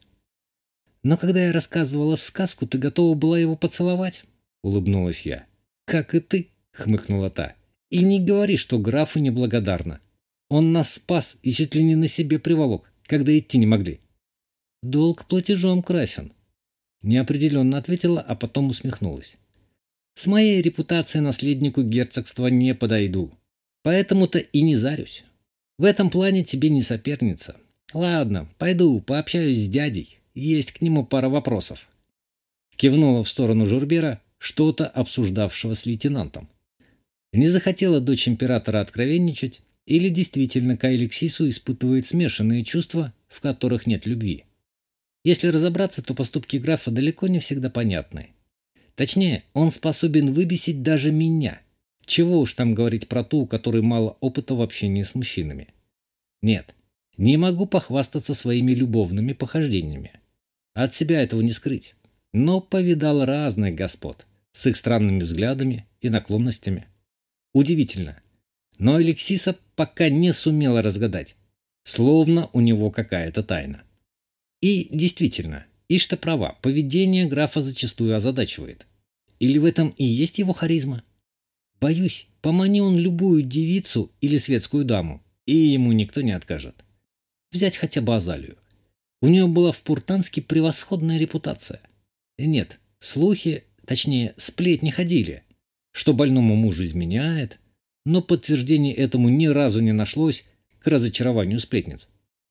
Но когда я рассказывала сказку, ты готова была его поцеловать? Улыбнулась я. Как и ты, хмыкнула та. И не говори, что графу неблагодарна. Он нас спас и чуть ли не на себе приволок, когда идти не могли. Долг платежом красен. Неопределенно ответила, а потом усмехнулась. С моей репутацией наследнику герцогства не подойду. Поэтому-то и не зарюсь. В этом плане тебе не соперница. Ладно, пойду пообщаюсь с дядей. Есть к нему пара вопросов. Кивнула в сторону Журбера, что-то обсуждавшего с лейтенантом. Не захотела дочь императора откровенничать, или действительно к Алексису испытывает смешанные чувства, в которых нет любви. Если разобраться, то поступки графа далеко не всегда понятны. Точнее, он способен выбесить даже меня. Чего уж там говорить про ту, у которой мало опыта в общении с мужчинами. Нет, не могу похвастаться своими любовными похождениями. От себя этого не скрыть. Но повидал разных господ, с их странными взглядами и наклонностями. Удивительно. Но Алексиса пока не сумела разгадать. Словно у него какая-то тайна. И действительно, Ишта права, поведение графа зачастую озадачивает. Или в этом и есть его харизма? Боюсь, помани он любую девицу или светскую даму, и ему никто не откажет. Взять хотя бы Азалию. У нее была в Пуртанске превосходная репутация. Нет, слухи, точнее, сплетни ходили, что больному мужу изменяет, но подтверждения этому ни разу не нашлось к разочарованию сплетниц.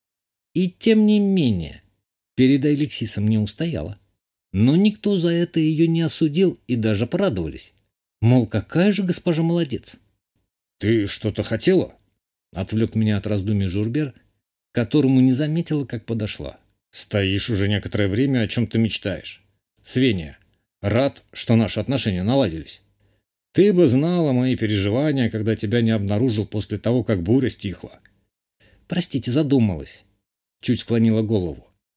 И тем не менее, перед Алексисом не устояла. Но никто за это ее не осудил и даже порадовались. Мол, какая же госпожа молодец. «Ты что-то хотела?» Отвлек меня от раздумий Журбер, которому не заметила, как подошла. «Стоишь уже некоторое время, о чем-то мечтаешь. Свения, рад, что наши отношения наладились. Ты бы знала мои переживания, когда тебя не обнаружил после того, как буря стихла». «Простите, задумалась». Чуть склонила голову.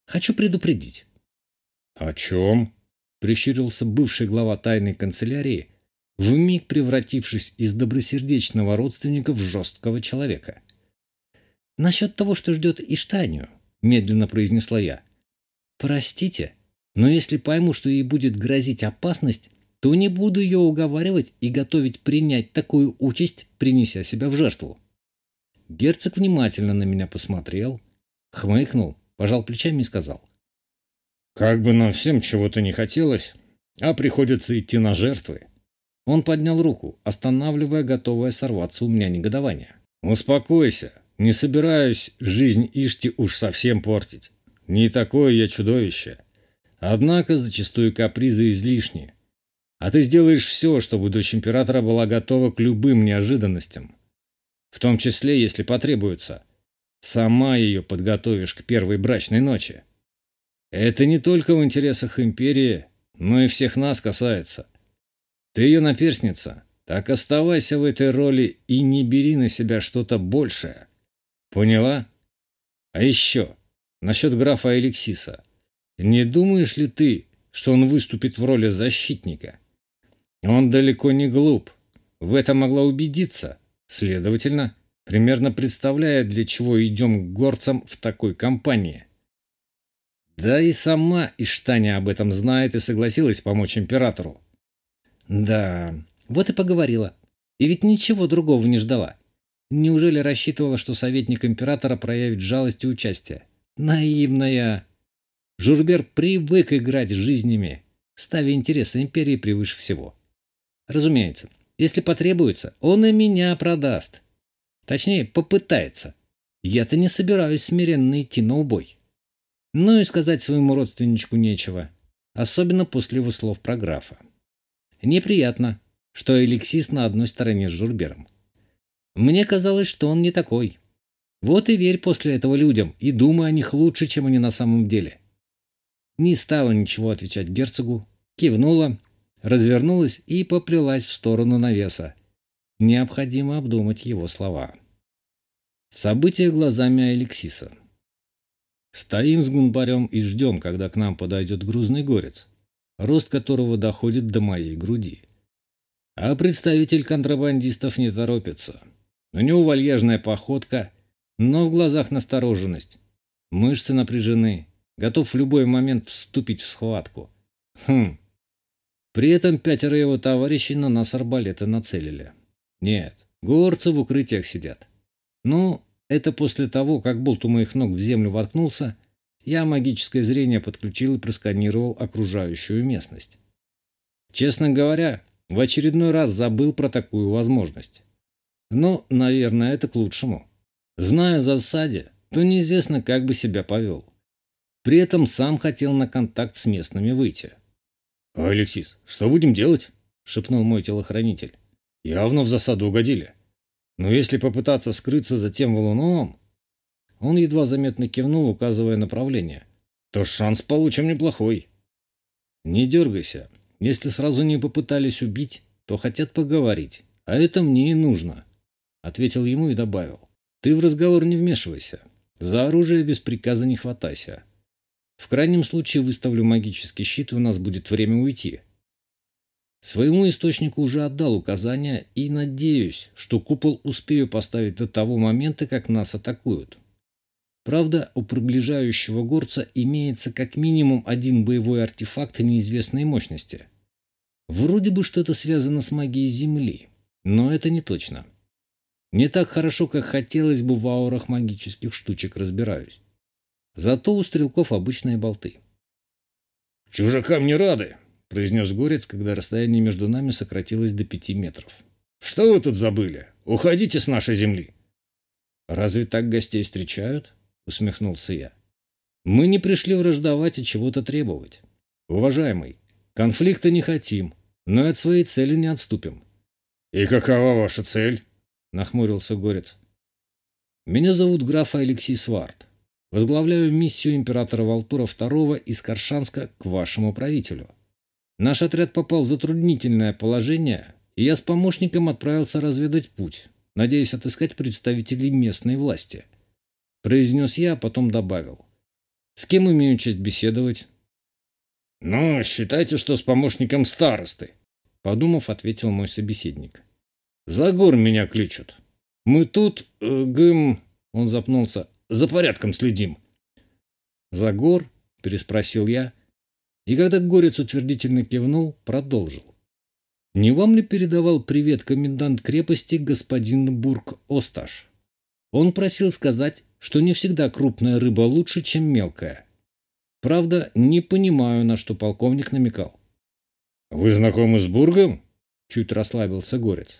Хочу предупредить». «О чем?» – прищурился бывший глава тайной канцелярии, вмиг превратившись из добросердечного родственника в жесткого человека. «Насчет того, что ждет Иштанию», – медленно произнесла я. «Простите, но если пойму, что ей будет грозить опасность, то не буду ее уговаривать и готовить принять такую участь, принеся себя в жертву». Герцог внимательно на меня посмотрел, хмыкнул, пожал плечами и сказал: «Как бы нам всем чего-то не хотелось, а приходится идти на жертвы». Он поднял руку, останавливая готовое сорваться у меня негодование. «Успокойся, не собираюсь жизнь Ишти уж совсем портить. Не такое я чудовище. Однако зачастую капризы излишни. А ты сделаешь все, чтобы дочь императора была готова к любым неожиданностям. В том числе, если потребуется. Сама ее подготовишь к первой брачной ночи. Это не только в интересах империи, но и всех нас касается. Ты ее наперсница, так оставайся в этой роли и не бери на себя что-то большее. Поняла? А еще, насчет графа Алексиса. Не думаешь ли ты, что он выступит в роли защитника? Он далеко не глуп. В этом могла убедиться. Следовательно, примерно представляет, для чего идем к горцам в такой компании. Да и сама Иштаня об этом знает и согласилась помочь императору. Да, вот и поговорила. И ведь ничего другого не ждала. Неужели рассчитывала, что советник императора проявит жалость и участие? Наивная. Журбер привык играть с жизнями, ставя интересы империи превыше всего. Разумеется, если потребуется, он и меня продаст. Точнее, попытается. Я-то не собираюсь смиренно идти на убой. Ну и сказать своему родственничку нечего, особенно после его слов про графа. Неприятно, что Алексис на одной стороне с Журбером. Мне казалось, что он не такой. Вот и верь после этого людям и думай о них лучше, чем они на самом деле. Не стала ничего отвечать герцогу, кивнула, развернулась и поплелась в сторону навеса. Необходимо обдумать его слова. События глазами Алексиса. Стоим с Гунбарем и ждем, когда к нам подойдет грузный горец, рост которого доходит до моей груди. А представитель контрабандистов не торопится. У него вальяжная походка, но в глазах настороженность. Мышцы напряжены, готов в любой момент вступить в схватку. При этом 5 его товарищей на нас арбалеты нацелили. Нет, горцы в укрытиях сидят. Ну, это после того, как болт у моих ног в землю воткнулся, я магическое зрение подключил и просканировал окружающую местность. Честно говоря, в очередной раз забыл про такую возможность. Но, наверное, это к лучшему. Зная о засаде, то неизвестно, как бы себя повел. При этом сам хотел на контакт с местными выйти. «Алексис, что будем делать?» – шепнул мой телохранитель. «Явно в засаду угодили. Но если попытаться скрыться за тем валуном...» Он едва заметно кивнул, указывая направление. «То шанс получим неплохой». «Не дергайся. Если сразу не попытались убить, то хотят поговорить. А это мне и нужно», – ответил ему и добавил. «Ты в разговор не вмешивайся. За оружие без приказа не хватайся. В крайнем случае выставлю магический щит, и у нас будет время уйти». Своему источнику уже отдал указания и надеюсь, что купол успею поставить до того момента, как нас атакуют. Правда, у приближающего горца имеется как минимум один боевой артефакт неизвестной мощности. Вроде бы что-то связано с магией Земли, но это не точно. Не так хорошо, как хотелось бы, в аурах магических штучек разбираюсь. Зато у стрелков обычные болты. «Чужакам не рады», – произнес горец, когда расстояние между нами сократилось до 5 метров. «Что вы тут забыли? Уходите с нашей земли!» «Разве так гостей встречают?» – усмехнулся я. «Мы не пришли враждовать и чего-то требовать. Уважаемый, конфликта не хотим, но и от своей цели не отступим». «И какова ваша цель?» – нахмурился горец. «Меня зовут граф Алексей Сварт. Возглавляю миссию императора Валтура II из Каршанска к вашему правителю. Наш отряд попал в затруднительное положение, и я с помощником отправился разведать путь, надеясь отыскать представителей местной власти», – произнес я, а потом добавил. С кем имею честь беседовать? Ну, считайте, что с помощником старосты, Подумав, ответил мой собеседник. За гор меня кличут. Мы тут, Он запнулся. За порядком следим. За гор? Переспросил я. И когда Горец утвердительно кивнул, продолжил. Не вам ли передавал привет комендант крепости господин Бург-Осташ? Он просил сказать, что не всегда крупная рыба лучше, чем мелкая. Правда, не понимаю, на что полковник намекал. Вы знакомы с Бургом? Чуть расслабился Горец.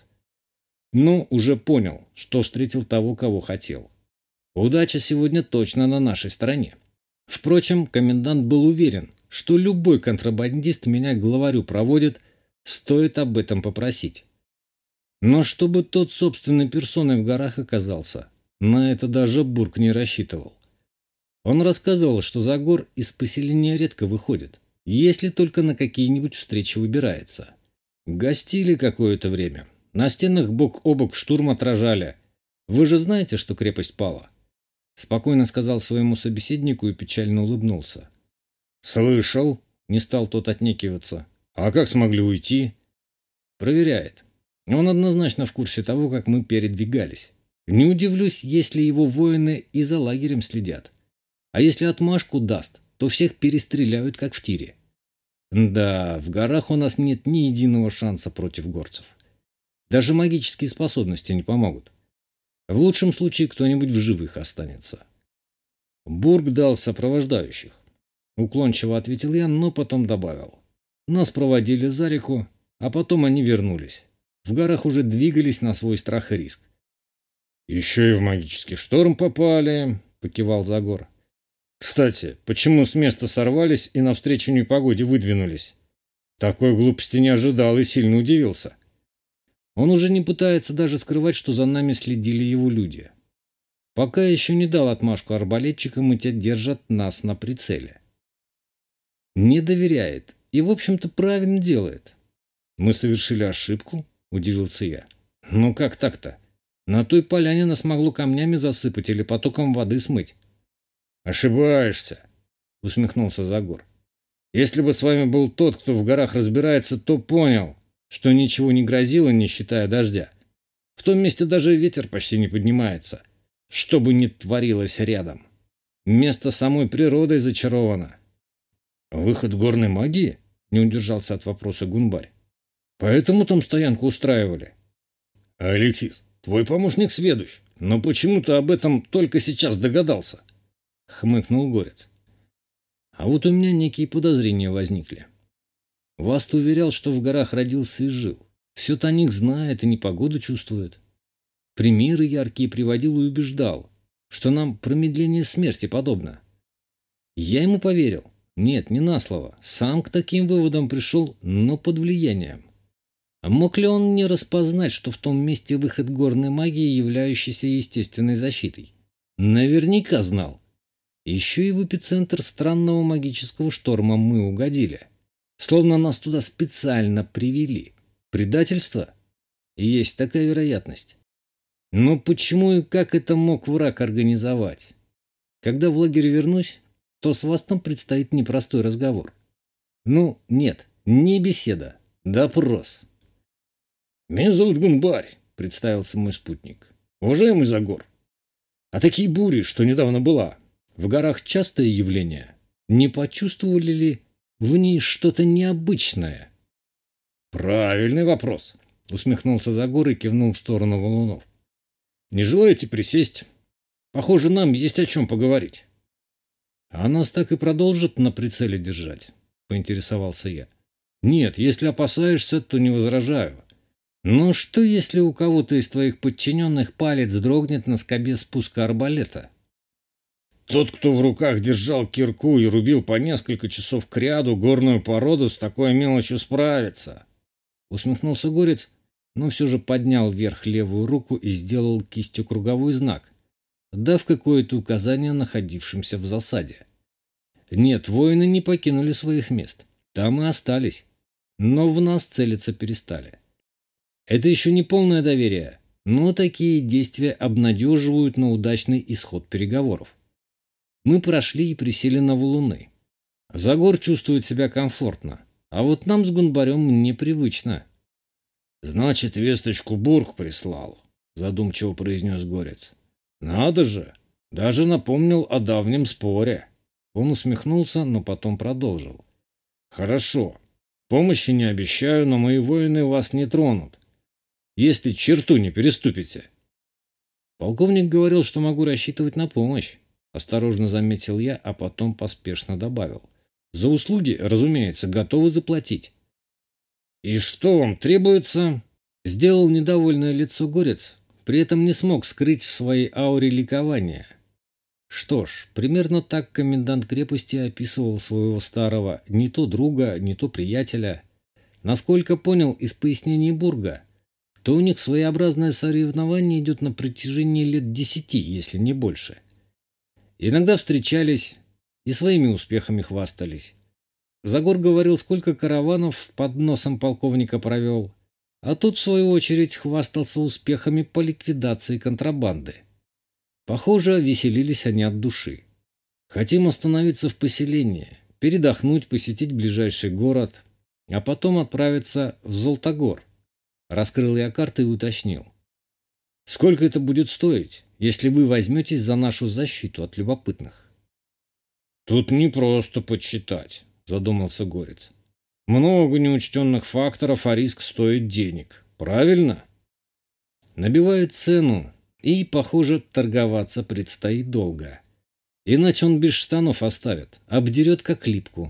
Ну, уже понял, что встретил того, кого хотел. Удача сегодня точно на нашей стороне. Впрочем, комендант был уверен, что любой контрабандист меня к главарю проводит, стоит об этом попросить. Но чтобы тот собственной персоной в горах оказался, на это даже Бург не рассчитывал. Он рассказывал, что за гор из поселения редко выходит, если только на какие-нибудь встречи выбирается. Гостили какое-то время. На стенах бок о бок штурм отражали. Вы же знаете, что крепость пала? Спокойно сказал своему собеседнику и печально улыбнулся. Слышал. Не стал тот отнекиваться. А как смогли уйти? Проверяет. Он однозначно в курсе того, как мы передвигались. Не удивлюсь, если его воины и за лагерем следят. А если отмашку даст, то всех перестреляют, как в тире. Да, в горах у нас нет ни единого шанса против горцев. Даже магические способности не помогут. В лучшем случае кто-нибудь в живых останется. Бург дал сопровождающих. Уклончиво ответил я, но потом добавил. Нас проводили за реку, а потом они вернулись. В горах уже двигались на свой страх и риск. Еще и в магический шторм попали, покивал Загор. Кстати, почему с места сорвались и навстречу непогоде выдвинулись? Такой глупости не ожидал и сильно удивился. Он уже не пытается даже скрывать, что за нами следили его люди. Пока еще не дал отмашку арбалетчикам, и те держат нас на прицеле. Не доверяет и, в общем-то, правильно делает. Мы совершили ошибку, удивился я. Ну как так-то? На той поляне нас могло камнями засыпать или потоком воды смыть. Ошибаешься, усмехнулся Загор. Если бы с вами был тот, кто в горах разбирается, то понял, что ничего не грозило, не считая дождя. В том месте даже ветер почти не поднимается, что бы ни творилось рядом. Место самой природой зачаровано. Выход горной магии? Не удержался от вопроса Гунбарь. Поэтому там стоянку устраивали. Алексис, твой помощник сведущ, но почему ты об этом только сейчас догадался? Хмыкнул Горец. А вот у меня некие подозрения возникли. Васт уверял, что в горах родился и жил. Все-то о них знает и непогоду чувствует. Примеры яркие приводил и убеждал, что нам промедление смерти подобно. Я ему поверил. Нет, не на слово. Сам к таким выводам пришел, но под влиянием. А мог ли он не распознать, что в том месте выход горной магии, являющийся естественной защитой? Наверняка знал. Еще и в эпицентр странного магического шторма мы угодили. Словно нас туда специально привели. Предательство? Есть такая вероятность. Но почему и как это мог враг организовать? Когда в лагерь вернусь, то с Вастом предстоит непростой разговор. Ну, нет, не беседа, допрос. «Меня зовут Гунбарь», — представился мой спутник. «Уважаемый Загор, а такие бури, что недавно была, в горах частое явление. Не почувствовали ли в ней что-то необычное?» «Правильный вопрос», — усмехнулся Загор и кивнул в сторону валунов. «Не желаете присесть? Похоже, нам есть о чем поговорить». «А нас так и продолжат на прицеле держать?» — поинтересовался я. «Нет, если опасаешься, то не возражаю. Но что, если у кого-то из твоих подчиненных палец дрогнет на скобе спуска арбалета?» «Тот, кто в руках держал кирку и рубил по несколько часов кряду горную породу, с такой мелочью справится», — усмехнулся Горец, но все же поднял вверх левую руку и сделал кистью круговой знак, дав какое-то указание находившимся в засаде. Нет, воины не покинули своих мест. Там и остались. Но в нас целиться перестали. Это еще не полное доверие, но такие действия обнадеживают на удачный исход переговоров. Мы прошли и присели на валуны. Загор чувствует себя комфортно, а вот нам с Гунбарем непривычно. «Значит, весточку Бург прислал», — задумчиво произнес Горец. «Надо же! Даже напомнил о давнем споре». Он усмехнулся, но потом продолжил. «Хорошо. Помощи не обещаю, но мои воины вас не тронут, если черту не переступите». Полковник говорил, что могу рассчитывать на помощь. Осторожно заметил я, а потом поспешно добавил. За услуги, разумеется, готовы заплатить. «И что вам требуется?» Сделал недовольное лицо Горец, при этом не смог скрыть в своей ауре ликования. Что ж, примерно так комендант крепости описывал своего старого не то друга, не то приятеля. Насколько понял из пояснений Бурга, то у них своеобразное соревнование идет на протяжении лет 10, если не больше. Иногда встречались и своими успехами хвастались. Загор говорил, сколько караванов под носом полковника провел, а тут, в свою очередь, хвастался успехами по ликвидации контрабанды. Похоже, веселились они от души. Хотим остановиться в поселении, передохнуть, посетить ближайший город, а потом отправиться в Золотогор. Раскрыл я карты и уточнил. Сколько это будет стоить, если вы возьметесь за нашу защиту от любопытных? Тут не просто подсчитать, задумался Горец. Много неучтенных факторов, а риск стоит денег. Правильно? Набивает цену, и, похоже, торговаться предстоит долго. Иначе он без штанов оставит, обдерет как липку.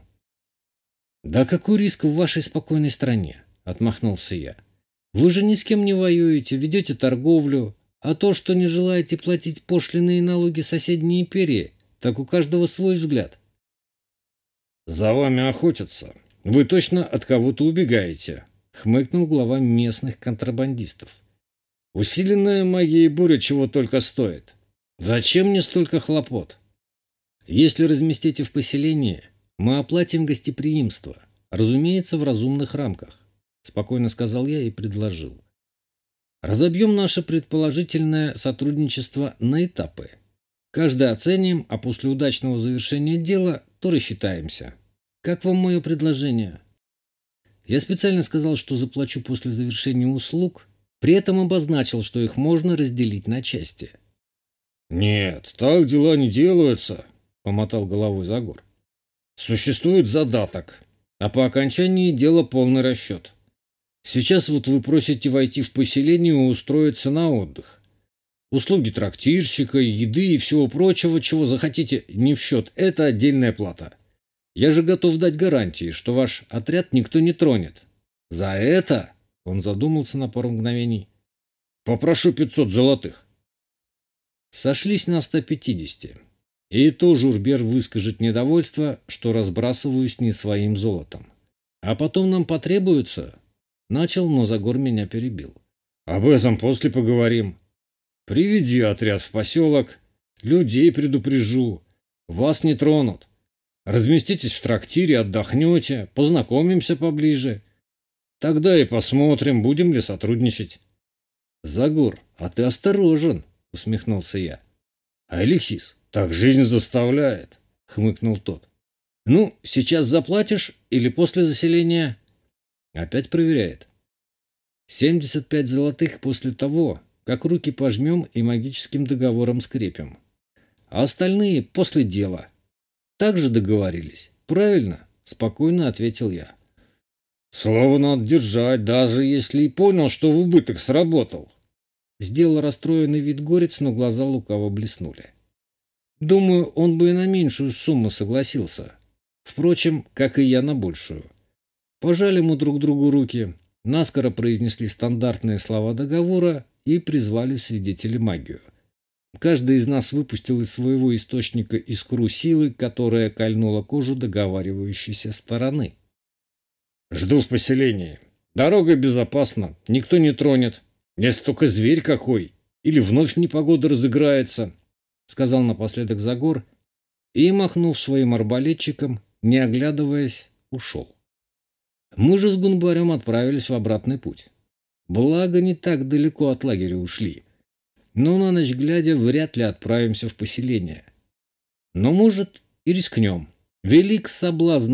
«Да какой риск в вашей спокойной стране?» – отмахнулся я. «Вы же ни с кем не воюете, ведете торговлю, а то, что не желаете платить пошлины и налоги соседней империи, так у каждого свой взгляд». «За вами охотятся. Вы точно от кого-то убегаете», — хмыкнул глава местных контрабандистов. «Усиленная магией буря чего только стоит. Зачем мне столько хлопот?» «Если разместите в поселении, мы оплатим гостеприимство, разумеется, в разумных рамках», — спокойно сказал я и предложил. «Разобьем наше предположительное сотрудничество на этапы. Каждый оценим, а после удачного завершения дела то рассчитаемся. Как вам мое предложение?» Я специально сказал, что заплачу после завершения услуг, при этом обозначил, что их можно разделить на части. «Нет, так дела не делаются», — помотал головой Загор. «Существует задаток, а по окончании дела полный расчет. Сейчас вот вы просите войти в поселение и устроиться на отдых. Услуги трактирщика, еды и всего прочего, чего захотите, не в счет. Это отдельная плата. Я же готов дать гарантии, что ваш отряд никто не тронет. За это, он задумался на пару мгновений, попрошу 500 золотых. Сошлись на 150. И то Журбер выскажет недовольство, что разбрасываюсь не своим золотом. А потом нам потребуется... Начал, но Загор меня перебил. Об этом после поговорим. Приведи отряд в поселок, людей предупрежу. Вас не тронут. Разместитесь в трактире, отдохнете, познакомимся поближе. Тогда и посмотрим, будем ли сотрудничать. Загор, а ты осторожен, усмехнулся я. Алексис, так жизнь заставляет, хмыкнул тот. Ну, сейчас заплатишь или после заселения? Опять проверяет. 75 золотых после того, как руки пожмем и магическим договором скрепим. А остальные после дела. Так же договорились? Правильно? Спокойно ответил я. Слово надо держать, даже если и понял, что в убыток сработал. Сделал расстроенный вид Горец, но глаза лукаво блеснули. Думаю, он бы и на меньшую сумму согласился. Впрочем, как и я на большую. Пожали мы друг другу руки, наскоро произнесли стандартные слова договора и призвали свидетелей магию. Каждый из нас выпустил из своего источника искру силы, которая кольнула кожу договаривающейся стороны. «Жду в поселении. Дорога безопасна, никто не тронет. Если только зверь какой, или вновь непогода разыграется», — сказал напоследок Загор и, махнув своим арбалетчиком, не оглядываясь, ушел. Мы же с Гунбарем отправились в обратный путь. Благо, не так далеко от лагеря ушли. Но на ночь глядя, вряд ли отправимся в поселение. Но, может, и рискнем. Велик соблазн